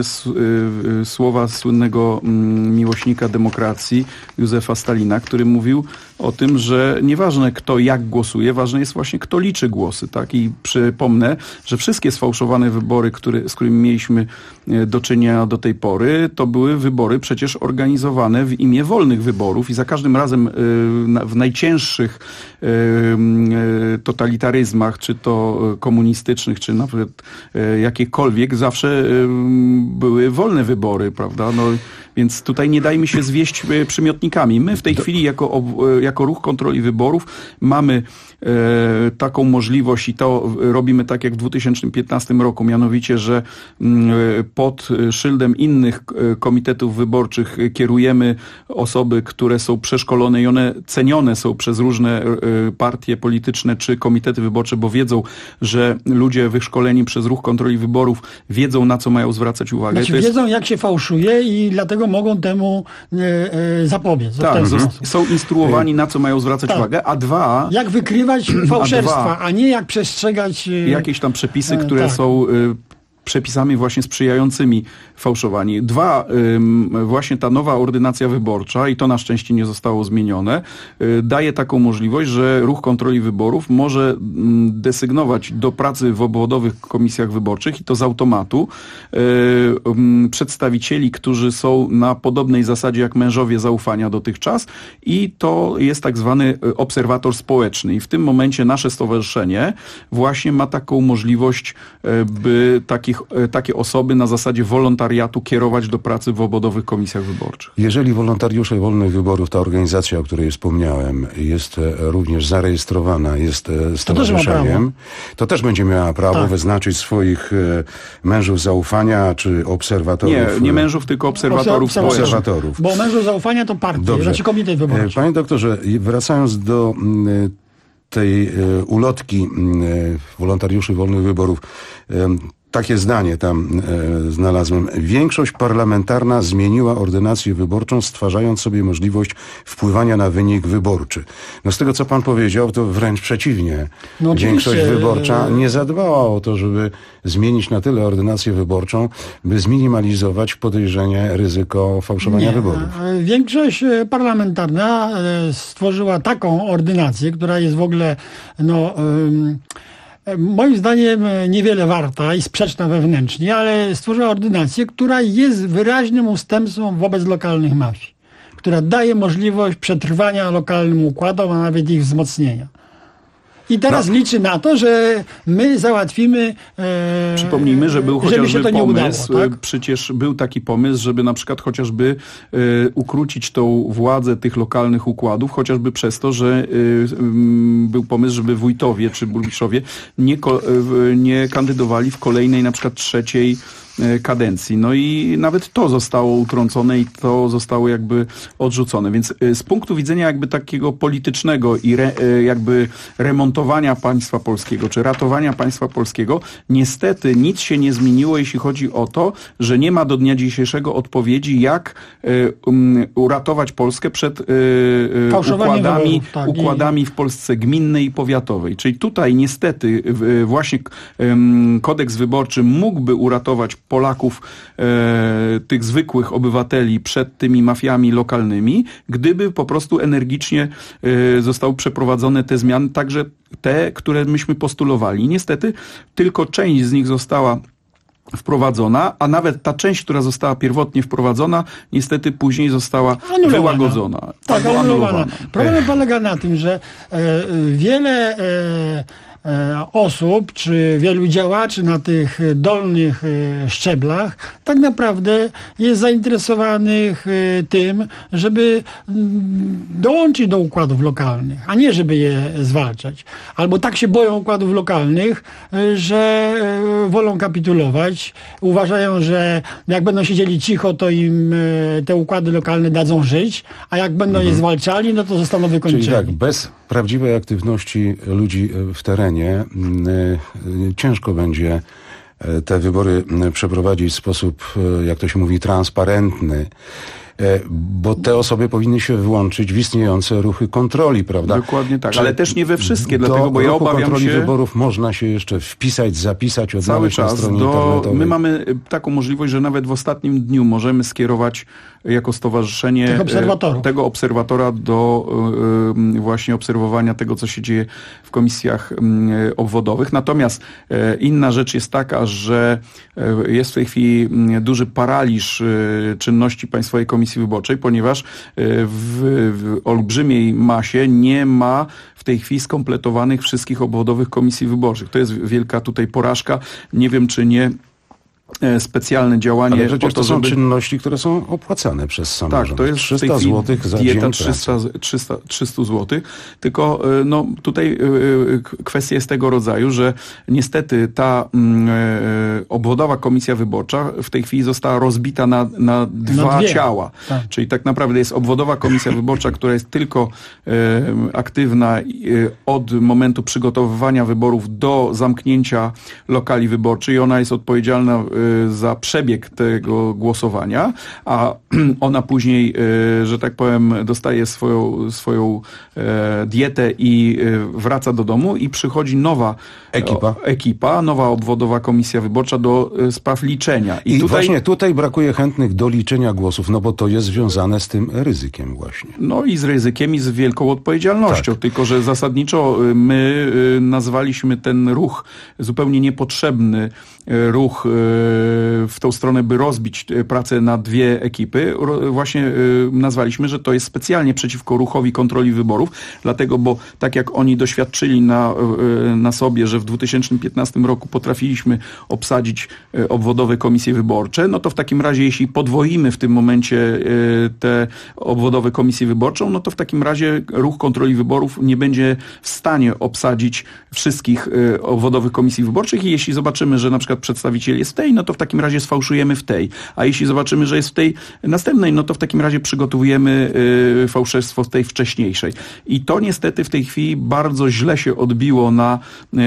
słowa słynnego miłośnika demokracji Józefa Stalina, który mówił o tym, że nieważne kto jak głosuje, ważne jest właśnie kto liczy głosy. Tak? I przypomnę, że wszystkie sfałszowane wybory, z którymi mieliśmy do czynienia do tej pory, to były wybory przecież organizowane w imię wolnych wyborów i za każdym razem w najcięższych totalitaryzmach, czy to komunistycznych, czy nawet jakiekolwiek, zawsze były wolne wybory, prawda? No, więc tutaj nie dajmy się zwieść przymiotnikami. My w tej chwili jako Ruch Kontroli Wyborów mamy taką możliwość i to robimy tak jak w 2015 roku, mianowicie, że pod szyldem innych komitetów wyborczych kierujemy osoby, które są przeszkolone i one cenione są przez różne partie polityczne czy komitety wyborcze, bo wiedzą, że ludzie wyszkoleni przez Ruch Kontroli Wyborów wiedzą, na co mają zwracać uwagę. Znaczy, wiedzą, jak się fałszuje i dlatego mogą temu zapobiec. Tak, są instruowani, na co mają zwracać uwagę, a dwa... Jak wykrywać fałszerstwa, a nie jak przestrzegać... Jakieś tam przepisy, które są przepisami właśnie sprzyjającymi fałszowaniu. Dwa, właśnie ta nowa ordynacja wyborcza, i to na szczęście nie zostało zmienione, daje taką możliwość, że Ruch Kontroli Wyborów może desygnować do pracy w obwodowych komisjach wyborczych i to z automatu przedstawicieli, którzy są na podobnej zasadzie jak mężowie zaufania dotychczas i to jest tak zwany obserwator społeczny. I w tym momencie nasze stowarzyszenie właśnie ma taką możliwość, by takie osoby na zasadzie wolontariatu kierować do pracy w obwodowych komisjach wyborczych. Jeżeli wolontariusze wolnych wyborów, ta organizacja, o której wspomniałem, jest również zarejestrowana, jest stowarzyszeniem, to też będzie miała prawo wyznaczyć swoich mężów zaufania, czy obserwatorów. Nie mężów, tylko obserwatorów społecznych. Bo mężów zaufania to partie, znaczy komitet wyborczy. Panie doktorze, wracając do tej ulotki wolontariuszy wolnych wyborów, takie zdanie tam znalazłem. Większość parlamentarna zmieniła ordynację wyborczą, stwarzając sobie możliwość wpływania na wynik wyborczy. No z tego, co pan powiedział, to wręcz przeciwnie. No większość wyborcza nie zadbała o to, żeby zmienić na tyle ordynację wyborczą, by zminimalizować podejrzenie, ryzyko fałszowania wyborów. Większość parlamentarna stworzyła taką ordynację, która jest w ogóle moim zdaniem niewiele warta i sprzeczna wewnętrznie, ale stworzyła ordynację, która jest wyraźnym ustępstwem wobec lokalnych mafii, która daje możliwość przetrwania lokalnym układom, a nawet ich wzmocnienia. I teraz liczy na to, że my załatwimy... Przypomnijmy, że był chociażby to pomysł, udało, tak? Przecież był taki pomysł, żeby na przykład chociażby ukrócić tą władzę tych lokalnych układów, chociażby przez to, że był pomysł, żeby wójtowie czy burmistrzowie nie kandydowali w kolejnej, na przykład trzeciej kadencji. No i nawet to zostało utrącone i to zostało jakby odrzucone. Więc z punktu widzenia jakby takiego politycznego i jakby remontowania państwa polskiego, czy ratowania państwa polskiego, niestety nic się nie zmieniło, jeśli chodzi o to, że nie ma do dnia dzisiejszego odpowiedzi, jak uratować Polskę przed układami w Polsce gminnej i powiatowej. Czyli tutaj niestety właśnie kodeks wyborczy mógłby uratować Polaków, tych zwykłych obywateli przed tymi mafiami lokalnymi, gdyby po prostu energicznie zostały przeprowadzone te zmiany, także te, które myśmy postulowali. Niestety tylko część z nich została wprowadzona, a nawet ta część, która została pierwotnie wprowadzona, niestety później została wyłagodzona. Tak, anulowana. Problem polega na tym, że wiele osób, czy wielu działaczy na tych dolnych szczeblach tak naprawdę jest zainteresowanych tym, żeby dołączyć do układów lokalnych, a nie żeby je zwalczać. Albo tak się boją układów lokalnych, że wolą kapitulować. Uważają, że jak będą siedzieli cicho, to im te układy lokalne dadzą żyć, a jak będą je zwalczali, no to zostaną wykończeni. Czyli tak, bez prawdziwej aktywności ludzi w terenie ciężko będzie te wybory przeprowadzić w sposób, jak to się mówi, transparentny, bo te osoby powinny się włączyć w istniejące ruchy kontroli, prawda? Dokładnie tak, ale też nie we wszystkie, dlatego, bo ja obawiam kontroli się... wyborów można się jeszcze wpisać, zapisać, cały odnaleźć czas na stronie internetowej. My mamy taką możliwość, że nawet w ostatnim dniu możemy skierować jako stowarzyszenie tego obserwatora do właśnie obserwowania tego, co się dzieje w komisjach obwodowych. Natomiast inna rzecz jest taka, że jest w tej chwili duży paraliż czynności Państwowej Komisji Wyborczej, ponieważ w olbrzymiej masie nie ma w tej chwili skompletowanych wszystkich obwodowych komisji wyborczych. To jest wielka tutaj porażka. Nie wiem, czy nie specjalne działanie. Ale przecież to są żeby... czynności, które są opłacane przez samorząd. Tak, to jest 300 zł za dieta dzień 300 zł. Tylko no, tutaj kwestia jest tego rodzaju, że niestety ta obwodowa komisja wyborcza w tej chwili została rozbita na dwa ciała. Tak. Czyli tak naprawdę jest obwodowa komisja wyborcza, która jest tylko aktywna od momentu przygotowywania wyborów do zamknięcia lokali wyborczych i ona jest odpowiedzialna za przebieg tego głosowania, a ona później, że tak powiem, dostaje swoją dietę i wraca do domu i przychodzi nowa ekipa, nowa obwodowa komisja wyborcza do spraw liczenia. I właśnie tutaj brakuje chętnych do liczenia głosów, no bo to jest związane z tym ryzykiem właśnie. No i z ryzykiem i z wielką odpowiedzialnością, tak. Tylko że zasadniczo my nazwaliśmy ten ruch zupełnie niepotrzebny ruch w tą stronę, by rozbić pracę na dwie ekipy. Właśnie nazwaliśmy, że to jest specjalnie przeciwko ruchowi kontroli wyborów, dlatego, bo tak jak oni doświadczyli na sobie, że w 2015 roku potrafiliśmy obsadzić obwodowe komisje wyborcze, no to w takim razie, jeśli podwoimy w tym momencie te obwodowe komisje wyborczą, no to w takim razie ruch kontroli wyborów nie będzie w stanie obsadzić wszystkich obwodowych komisji wyborczych i jeśli zobaczymy, że na przykład przedstawiciel jest w tej, no to w takim razie sfałszujemy w tej. A jeśli zobaczymy, że jest w tej następnej, no to w takim razie przygotowujemy fałszerstwo w tej wcześniejszej. I to niestety w tej chwili bardzo źle się odbiło na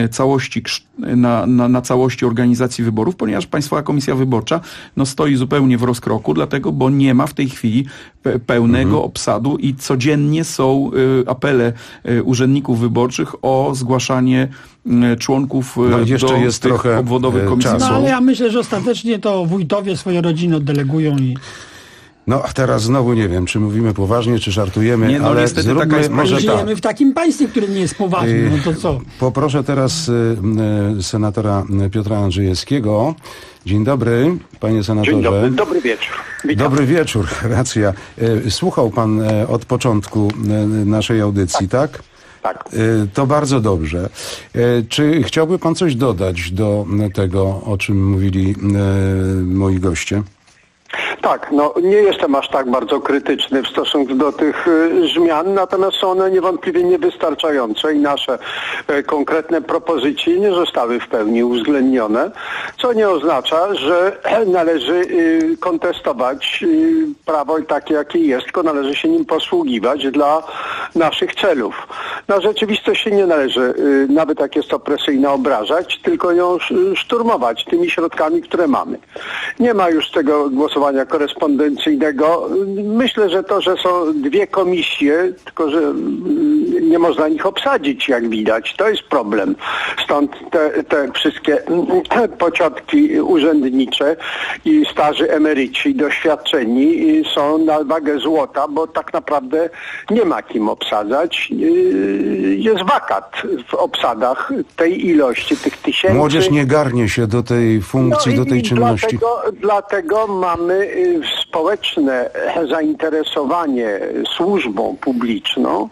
całości organizacji wyborów, ponieważ Państwowa Komisja Wyborcza no, stoi zupełnie w rozkroku, dlatego, bo nie ma w tej chwili pełnego obsadu i codziennie są apele urzędników wyborczych o zgłaszanie członków jeszcze do jest tych trochę obwodowych komisji. No ale ja myślę, że ostatecznie to wójtowie swoje rodziny oddelegują i... No teraz znowu nie wiem, czy mówimy poważnie, czy żartujemy, nie, no, ale zróbmy może tak. Żyjemy w takim państwie, które nie jest poważne, no to co? Poproszę teraz senatora Piotra Andrzejewskiego. Dzień dobry, panie senatorze. Dzień dobry, dobry wieczór. Witam. Dobry wieczór, racja. Słuchał pan od początku naszej audycji, tak? Tak. To bardzo dobrze. Czy chciałby pan coś dodać do tego, o czym mówili moi goście? Tak, no nie jestem aż tak bardzo krytyczny w stosunku do tych zmian, natomiast są one niewątpliwie niewystarczające i nasze konkretne propozycje nie zostały w pełni uwzględnione, co nie oznacza, że należy kontestować prawo takie, jakie jest, tylko należy się nim posługiwać dla naszych celów. Na rzeczywistość się nie należy, nawet jak jest opresyjna, obrażać, tylko ją szturmować tymi środkami, które mamy. Nie ma już tego głosowania korespondencyjnego. Myślę, że to, że są dwie komisje, tylko że nie można ich obsadzić, jak widać. To jest problem. Stąd te wszystkie pociotki urzędnicze i starzy emeryci, doświadczeni są na wagę złota, bo tak naprawdę nie ma kim obsadzać. Jest wakat w obsadach tej ilości, tych tysięcy. Młodzież nie garnie się do tej funkcji, do tej czynności. Dlatego mamy społeczne zainteresowanie służbą publiczną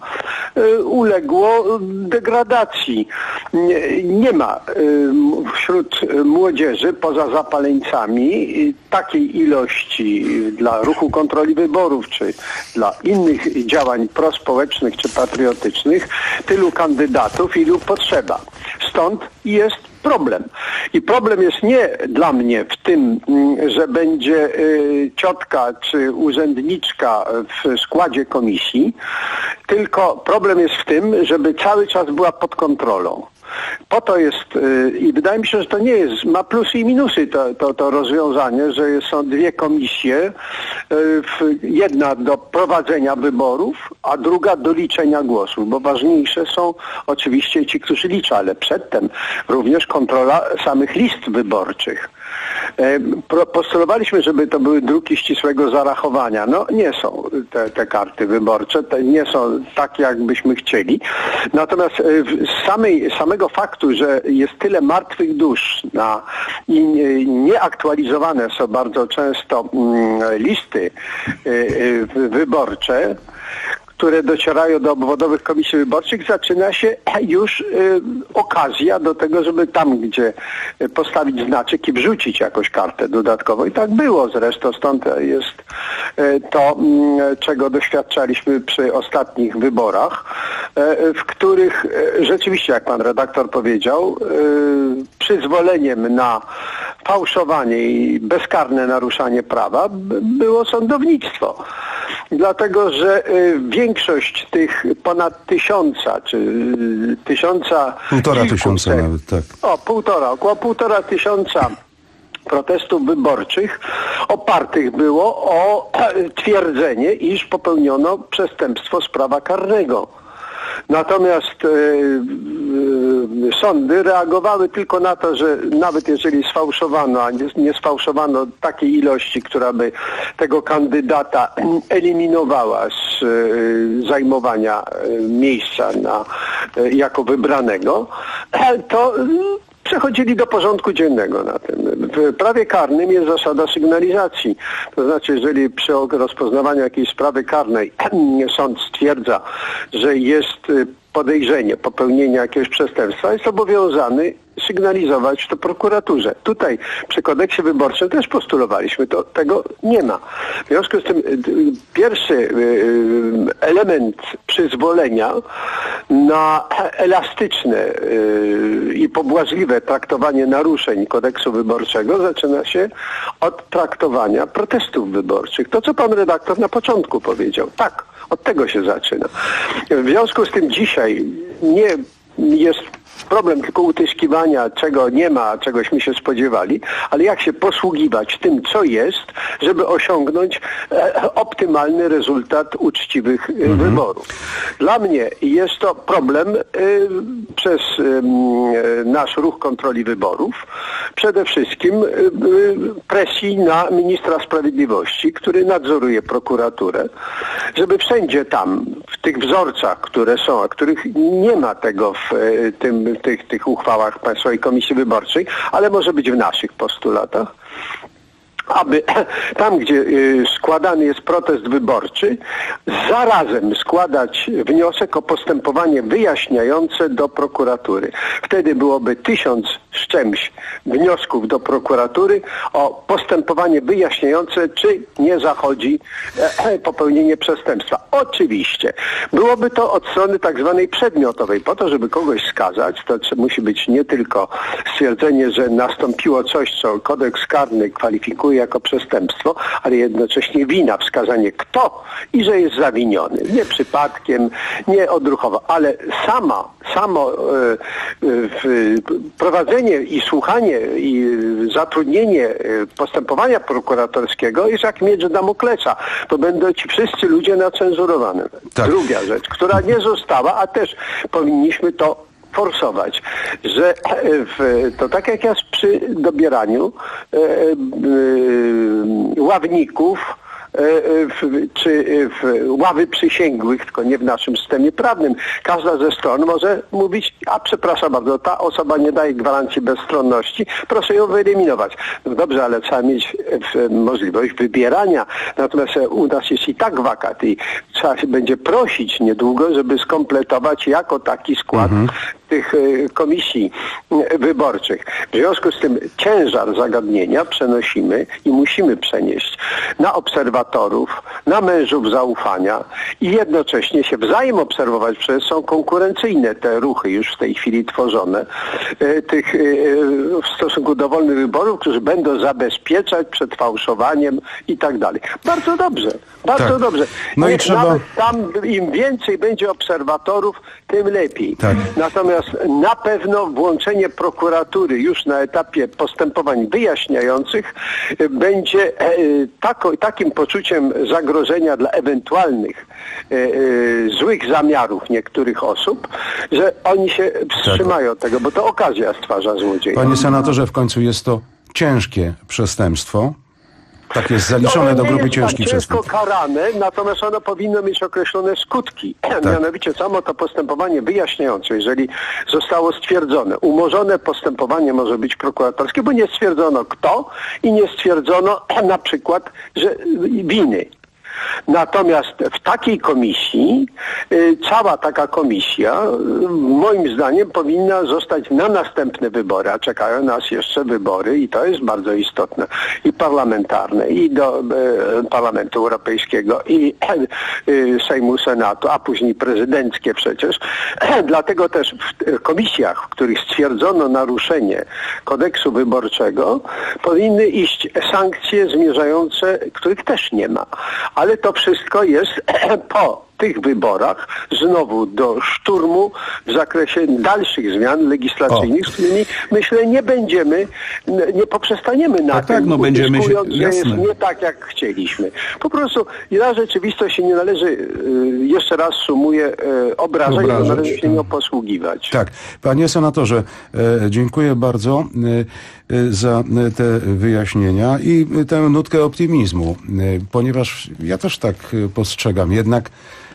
uległo degradacji. Nie ma wśród młodzieży, poza zapaleńcami, takiej ilości dla ruchu kontroli wyborów, czy dla innych działań prospołecznych, czy patriotycznych, tylu kandydatów, ilu potrzeba. Stąd jest problem. I problem jest nie dla mnie w tym, że będzie ciotka czy urzędniczka w składzie komisji, tylko problem jest w tym, żeby cały czas była pod kontrolą. Po to jest i wydaje mi się, że to nie jest, ma plusy i minusy to rozwiązanie, że są dwie komisje, jedna do prowadzenia wyborów, a druga do liczenia głosów, bo ważniejsze są oczywiście ci, którzy liczą, ale przedtem również kontrola samych list wyborczych. Postulowaliśmy, żeby to były druki ścisłego zarachowania. No nie są te karty wyborcze, nie są takie, jakbyśmy chcieli. Natomiast samego faktu, że jest tyle martwych dusz i nieaktualizowane są bardzo często listy wyborcze, które docierają do obwodowych komisji wyborczych, zaczyna się już okazja do tego, żeby tam, gdzie postawić znaczek i wrzucić jakąś kartę dodatkową. I tak było zresztą, stąd jest to, czego doświadczaliśmy przy ostatnich wyborach, w których rzeczywiście, jak pan redaktor powiedział, przyzwoleniem na fałszowanie i bezkarne naruszanie prawa było sądownictwo. Dlatego, że większość tych ponad 1000 czy 1500 nawet, tak. Około 1500 protestów wyborczych opartych było o twierdzenie, iż popełniono przestępstwo z prawa karnego. Natomiast sądy reagowały tylko na to, że nawet jeżeli sfałszowano, a nie sfałszowano takiej ilości, która by tego kandydata eliminowała z zajmowania miejsca jako wybranego, to przechodzili do porządku dziennego na tym. W prawie karnym jest zasada sygnalizacji. To znaczy, jeżeli przy rozpoznawaniu jakiejś sprawy karnej sąd stwierdza, że jest podejrzenie popełnienia jakiegoś przestępstwa, jest obowiązany sygnalizować to prokuraturze. Tutaj przy kodeksie wyborczym też postulowaliśmy, tego nie ma. W związku z tym pierwszy element przyzwolenia na elastyczne i pobłażliwe traktowanie naruszeń kodeksu wyborczego zaczyna się od traktowania protestów wyborczych. To, co pan redaktor na początku powiedział. Tak, od tego się zaczyna. W związku z tym dzisiaj nie jest problem tylko utyskiwania, czego nie ma, czegośmy się spodziewali, ale jak się posługiwać tym, co jest, żeby osiągnąć optymalny rezultat uczciwych wyborów. Dla mnie jest to problem przez nasz ruch kontroli wyborów, przede wszystkim presji na ministra sprawiedliwości, który nadzoruje prokuraturę, żeby wszędzie tam, w tych wzorcach, które są, a których nie ma tego w tych uchwałach Państwowej Komisji Wyborczej, ale może być w naszych postulatach, aby tam, gdzie składany jest protest wyborczy, zarazem składać wniosek o postępowanie wyjaśniające do prokuratury. Wtedy byłoby 1000 z czymś wniosków do prokuratury o postępowanie wyjaśniające, czy nie zachodzi popełnienie przestępstwa. Oczywiście. Byłoby to od strony tak zwanej przedmiotowej. Po to, żeby kogoś skazać, to musi być nie tylko stwierdzenie, że nastąpiło coś, co kodeks karny kwalifikuje jako przestępstwo, ale jednocześnie wina, wskazanie kto i że jest zawiniony. Nie przypadkiem, nie odruchowo, ale samo prowadzenie i słuchanie i zatrudnienie postępowania prokuratorskiego jest jak miecz Damoklesa. To będą ci wszyscy ludzie nacenzurowani. Tak. Druga rzecz, która nie została, a też powinniśmy to forsować, że to tak jak jest przy dobieraniu ławników czy ławy przysięgłych, tylko nie w naszym systemie prawnym. Każda ze stron może mówić, a przepraszam bardzo, ta osoba nie daje gwarancji bezstronności, proszę ją wyeliminować. No dobrze, ale trzeba mieć możliwość wybierania. Natomiast u nas jest i tak wakat i trzeba się będzie prosić niedługo, żeby skompletować jako taki skład tych komisji wyborczych. W związku z tym ciężar zagadnienia przenosimy i musimy przenieść na obserwatorów obserwatorów, na mężów zaufania i jednocześnie się wzajem obserwować, przecież są konkurencyjne te ruchy już w tej chwili tworzone, w stosunku do wolnych wyborów, którzy będą zabezpieczać przed fałszowaniem i tak dalej. Bardzo dobrze, bardzo dobrze. No i trzeba... Nawet tam im więcej będzie obserwatorów, tym lepiej. Tak. Natomiast na pewno włączenie prokuratury już na etapie postępowań wyjaśniających będzie takim poczuciem zagrożenia dla ewentualnych złych zamiarów niektórych osób, że oni się wstrzymają od tego, bo to okazja stwarza złodzieja. Panie senatorze, w końcu jest to ciężkie przestępstwo. Tak jest zaliczone do grupy ciężkich przestępstw. Ciężko karane, natomiast ono powinno mieć określone skutki. Tak. Mianowicie samo to postępowanie wyjaśniające, jeżeli zostało stwierdzone, umorzone postępowanie może być prokuratorskie, bo nie stwierdzono kto i nie stwierdzono na przykład, że winy. Natomiast w takiej komisji, cała taka komisja, moim zdaniem, powinna zostać na następne wybory, a czekają nas jeszcze wybory i to jest bardzo istotne, i parlamentarne, i do Parlamentu Europejskiego, i Sejmu, Senatu, a później prezydenckie przecież. Dlatego też w komisjach, w których stwierdzono naruszenie kodeksu wyborczego, powinny iść sankcje zmierzające, których też nie ma. Ale to wszystko jest po tych wyborach znowu do szturmu w zakresie dalszych zmian legislacyjnych, z którymi, myślę, nie poprzestaniemy na tym, będziemy się, że jest nie tak, jak chcieliśmy. Po prostu na rzeczywistość się nie należy, jeszcze raz sumuję, obrażać, bo należy się nią posługiwać. Tak. Panie senatorze, dziękuję bardzo za te wyjaśnienia i tę nutkę optymizmu, ponieważ ja też tak postrzegam, jednak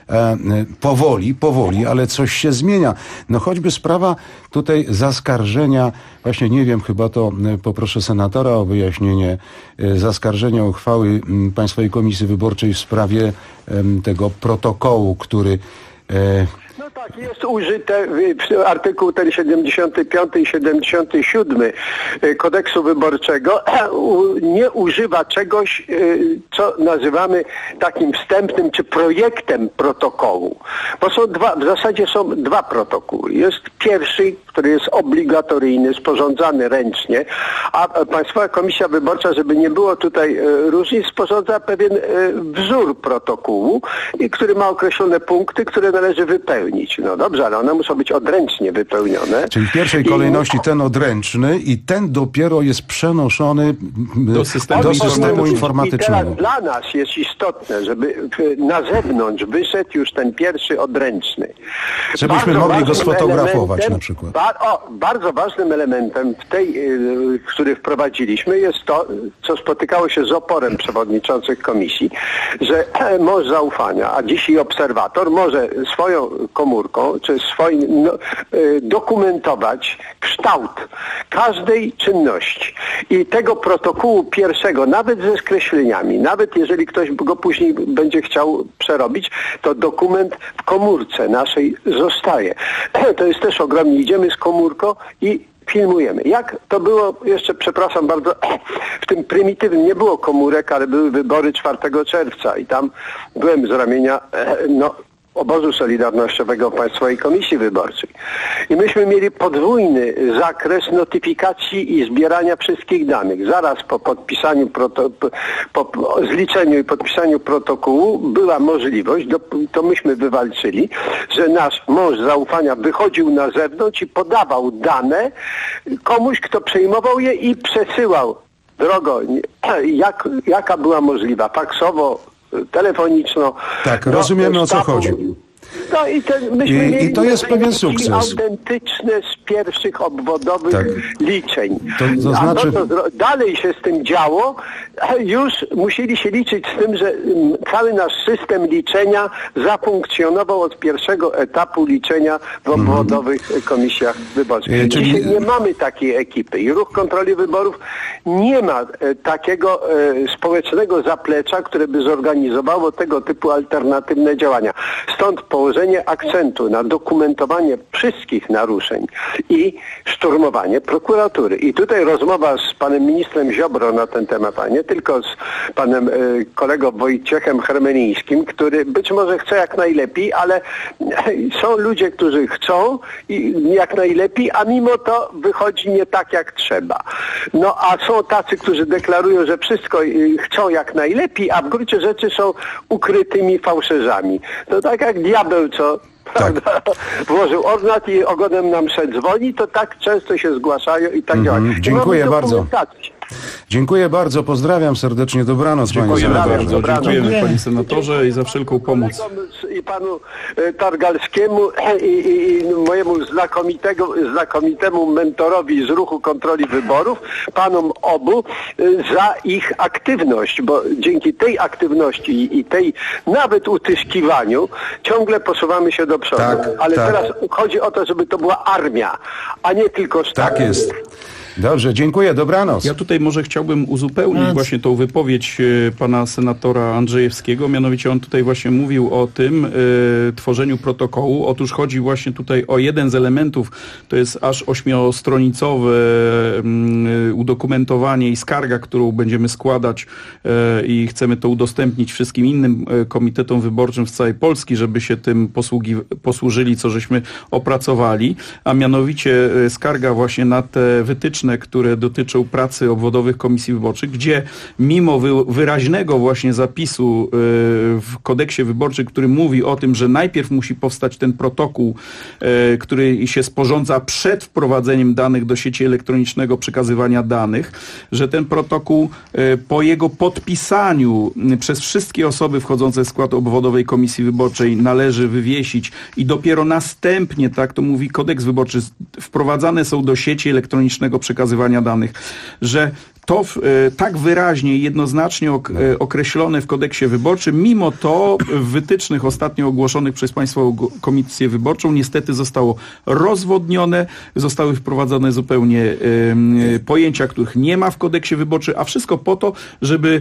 powoli, ale coś się zmienia. No choćby sprawa tutaj zaskarżenia, właśnie nie wiem, chyba to poproszę senatora o wyjaśnienie, zaskarżenia uchwały Państwowej Komisji Wyborczej w sprawie tego protokołu, który... No tak, jest użyte artykuł ten 75 i 77 kodeksu wyborczego, nie używa czegoś, co nazywamy takim wstępnym czy projektem protokołu. Bo w zasadzie są dwa protokoły. Jest pierwszy, który jest obligatoryjny, sporządzany ręcznie, a Państwowa Komisja Wyborcza, żeby nie było tutaj różnic, sporządza pewien wzór protokołu, który ma określone punkty, które należy wypełnić. No dobrze, ale one muszą być odręcznie wypełnione. Czyli w pierwszej kolejności ten odręczny i ten dopiero jest przenoszony do systemu informatycznego. I teraz dla nas jest istotne, żeby na zewnątrz wyszedł już ten pierwszy odręczny. Żebyśmy mogli go sfotografować na przykład. Bardzo ważnym elementem który wprowadziliśmy, jest to, co spotykało się z oporem przewodniczących komisji, że mąż zaufania, a dzisiaj obserwator może swoją komórką, czy swoim dokumentować kształt każdej czynności. I tego protokołu pierwszego, nawet ze skreśleniami, nawet jeżeli ktoś go później będzie chciał przerobić, to dokument w komórce naszej zostaje. To jest też ogromnie. Idziemy z komórką i filmujemy. Jak to było, jeszcze przepraszam bardzo, w tym prymitywnym nie było komórek, ale były wybory 4 czerwca i tam byłem z ramienia Obozu Solidarnościowego Państwowej Komisji Wyborczej. I myśmy mieli podwójny zakres notyfikacji i zbierania wszystkich danych. Zaraz po podpisaniu po zliczeniu i podpisaniu protokołu była możliwość, to myśmy wywalczyli, że nasz mąż zaufania wychodził na zewnątrz i podawał dane komuś, kto przejmował je i przesyłał drogo, jaka była możliwa, faksowo, telefoniczno. Tak, rozumiemy, o co chodzi. No i to jest pewien sukces. Autentyczne z pierwszych obwodowych liczeń. To znaczy... dalej się z tym działo, już musieli się liczyć z tym, że cały nasz system liczenia zafunkcjonował od pierwszego etapu liczenia w obwodowych komisjach wyborczych. Dzisiaj nie mamy takiej ekipy i Ruch Kontroli Wyborów nie ma takiego społecznego zaplecza, które by zorganizowało tego typu alternatywne działania. Stąd położenie położenie akcentu na dokumentowanie wszystkich naruszeń i szturmowanie prokuratury. I tutaj rozmowa z panem ministrem Ziobro na ten temat, a nie tylko z panem kolegą Wojciechem Hermelińskim, który być może chce jak najlepiej, ale są ludzie, którzy chcą jak najlepiej, a mimo to wychodzi nie tak jak trzeba. No a są tacy, którzy deklarują, że wszystko chcą jak najlepiej, a w gruncie rzeczy są ukrytymi fałszerzami. To tak jak diabeł, co włożył ornat i ogonem na mszę dzwoni, to tak często się zgłaszają i tak działa. Dziękuję bardzo. Dziękuję bardzo, pozdrawiam serdecznie, dobranoc. Dziękuję bardzo, dziękujemy panie senatorze i za wszelką pomoc. I panu Targalskiemu i mojemu znakomitemu mentorowi z ruchu kontroli wyborów, panom obu, za ich aktywność, bo dzięki tej aktywności i tej nawet utyskiwaniu ciągle posuwamy się do przodu. Ale teraz chodzi o to, żeby to była armia, a nie tylko sztab. Tak jest. Dobrze, dziękuję, dobranoc. Ja tutaj może chciałbym uzupełnić właśnie tą wypowiedź pana senatora Andrzejewskiego, mianowicie on tutaj właśnie mówił o tym tworzeniu protokołu. Otóż chodzi właśnie tutaj o jeden z elementów, to jest aż 8-stronicowe udokumentowanie i skarga, którą będziemy składać i chcemy to udostępnić wszystkim innym komitetom wyborczym z całej Polski, żeby się tym posłużyli, co żeśmy opracowali, a mianowicie skarga właśnie na te wytyczne, które dotyczą pracy obwodowych komisji wyborczych, gdzie mimo wyraźnego właśnie zapisu w kodeksie wyborczym, który mówi o tym, że najpierw musi powstać ten protokół, który się sporządza przed wprowadzeniem danych do sieci elektronicznego przekazywania danych, że ten protokół po jego podpisaniu przez wszystkie osoby wchodzące w skład obwodowej komisji wyborczej należy wywiesić i dopiero następnie, tak to mówi kodeks wyborczy, wprowadzane są do sieci elektronicznego przekazywania danych, że to tak wyraźnie i jednoznacznie określone w kodeksie wyborczym, mimo to w wytycznych ostatnio ogłoszonych przez Państwową Komisję Wyborczą niestety zostało rozwodnione, zostały wprowadzone zupełnie pojęcia, których nie ma w kodeksie wyborczym, a wszystko po to, żeby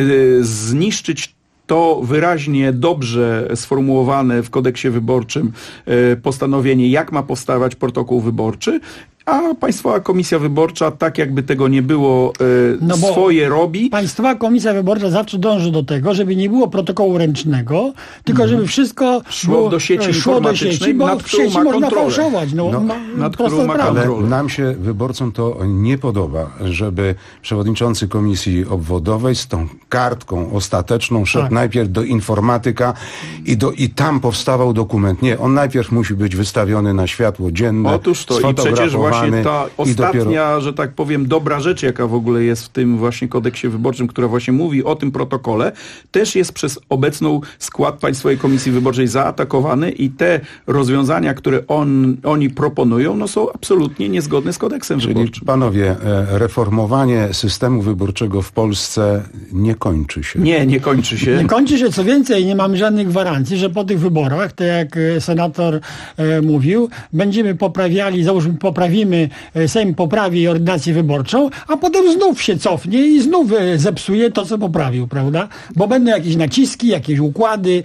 zniszczyć to wyraźnie dobrze sformułowane w kodeksie wyborczym postanowienie, jak ma powstawać protokół wyborczy, a Państwowa Komisja Wyborcza, tak jakby tego nie było, swoje robi. Państwowa Komisja Wyborcza zawsze dąży do tego, żeby nie było protokołu ręcznego, tylko żeby wszystko szło do sieci informatycznej, bo nad w sieci którą ma można kontrolę. fałszować. Nad którą ma kontrolę. Ale nam się, wyborcom, to nie podoba, żeby przewodniczący komisji obwodowej z tą kartką ostateczną szedł najpierw do informatyka i tam powstawał dokument. Nie, on najpierw musi być wystawiony na światło dzienne. Otóż to i przecież właśnie ta ostatnia, że tak powiem, dobra rzecz, jaka w ogóle jest w tym właśnie kodeksie wyborczym, która właśnie mówi o tym protokole, też jest przez obecną skład Państwowej Komisji Wyborczej zaatakowany i te rozwiązania, które oni proponują, są absolutnie niezgodne z kodeksem wyborczym. Panowie, reformowanie systemu wyborczego w Polsce nie kończy się. Nie kończy się. Nie kończy się, co więcej, nie mamy żadnych gwarancji, że po tych wyborach, tak jak senator mówił, będziemy poprawiali, załóżmy poprawimy, Sejm poprawi ordynację wyborczą, a potem znów się cofnie i znów zepsuje to, co poprawił, prawda? Bo będą jakieś naciski, jakieś układy,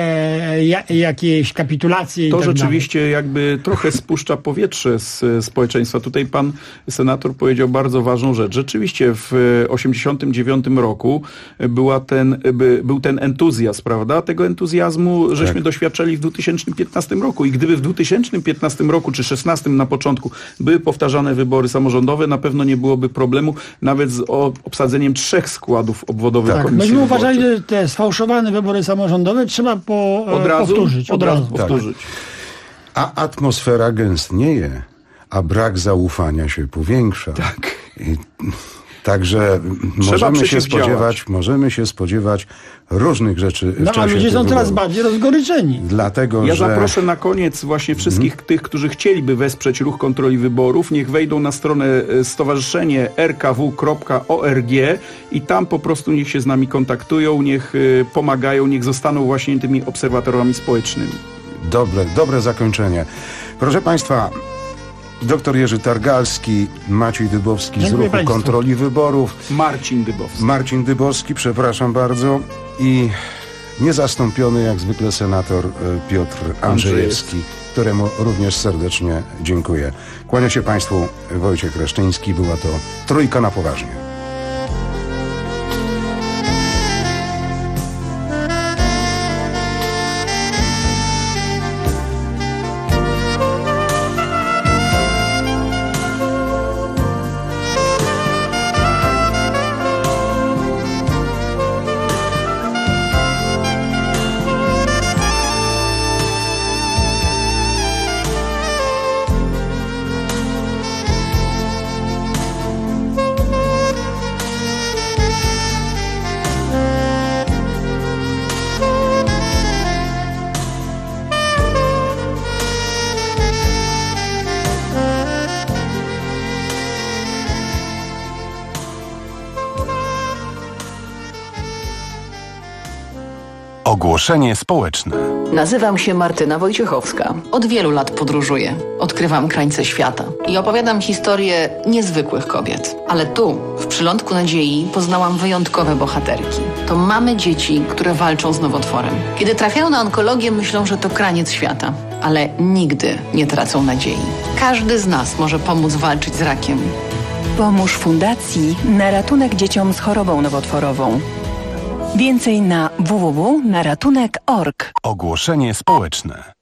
jakieś kapitulacje i to tak rzeczywiście dalej. jakby trochę spuszcza powietrze z społeczeństwa. Tutaj pan senator powiedział bardzo ważną rzecz. Rzeczywiście w 1989 roku był ten entuzjazm, prawda? Tego entuzjazmu żeśmy doświadczali w 2015 roku i gdyby w 2015 roku czy 2016 na początku były powtarzane wybory samorządowe, na pewno nie byłoby problemu nawet z obsadzeniem 3 składów obwodowych komisji myśmy wyborczych. uważali, że te sfałszowane wybory samorządowe trzeba powtórzyć. Od razu powtórzyć. A atmosfera gęstnieje, a brak zaufania się powiększa. Także możemy się spodziewać różnych rzeczy w czasie a ludzie są coraz wyborów. bardziej rozgoryczeni. Dlatego, zaproszę na koniec właśnie wszystkich tych, którzy chcieliby wesprzeć ruch kontroli wyborów, niech wejdą na stronę stowarzyszenie rkw.org i tam po prostu niech się z nami kontaktują, niech pomagają, niech zostaną właśnie tymi obserwatorami społecznymi. Dobre zakończenie. Proszę Państwa, Dr Jerzy Targalski, Maciej Dybowski z ruchu kontroli wyborów. Marcin Dybowski, przepraszam bardzo. I niezastąpiony jak zwykle senator Piotr Andrzejewski, któremu również serdecznie dziękuję. Kłania się Państwu Wojciech Reszczyński. Była to Trójka na poważnie. Ogłoszenie społeczne. Nazywam się Martyna Wojciechowska. Od wielu lat podróżuję. Odkrywam krańce świata i opowiadam historie niezwykłych kobiet. Ale tu, w Przylądku Nadziei, poznałam wyjątkowe bohaterki. To mamy dzieci, które walczą z nowotworem. Kiedy trafiają na onkologię, myślą, że to kraniec świata. Ale nigdy nie tracą nadziei. Każdy z nas może pomóc walczyć z rakiem. Pomóż Fundacji na ratunek dzieciom z chorobą nowotworową. Więcej na www.naratunek.org. Ogłoszenie społeczne.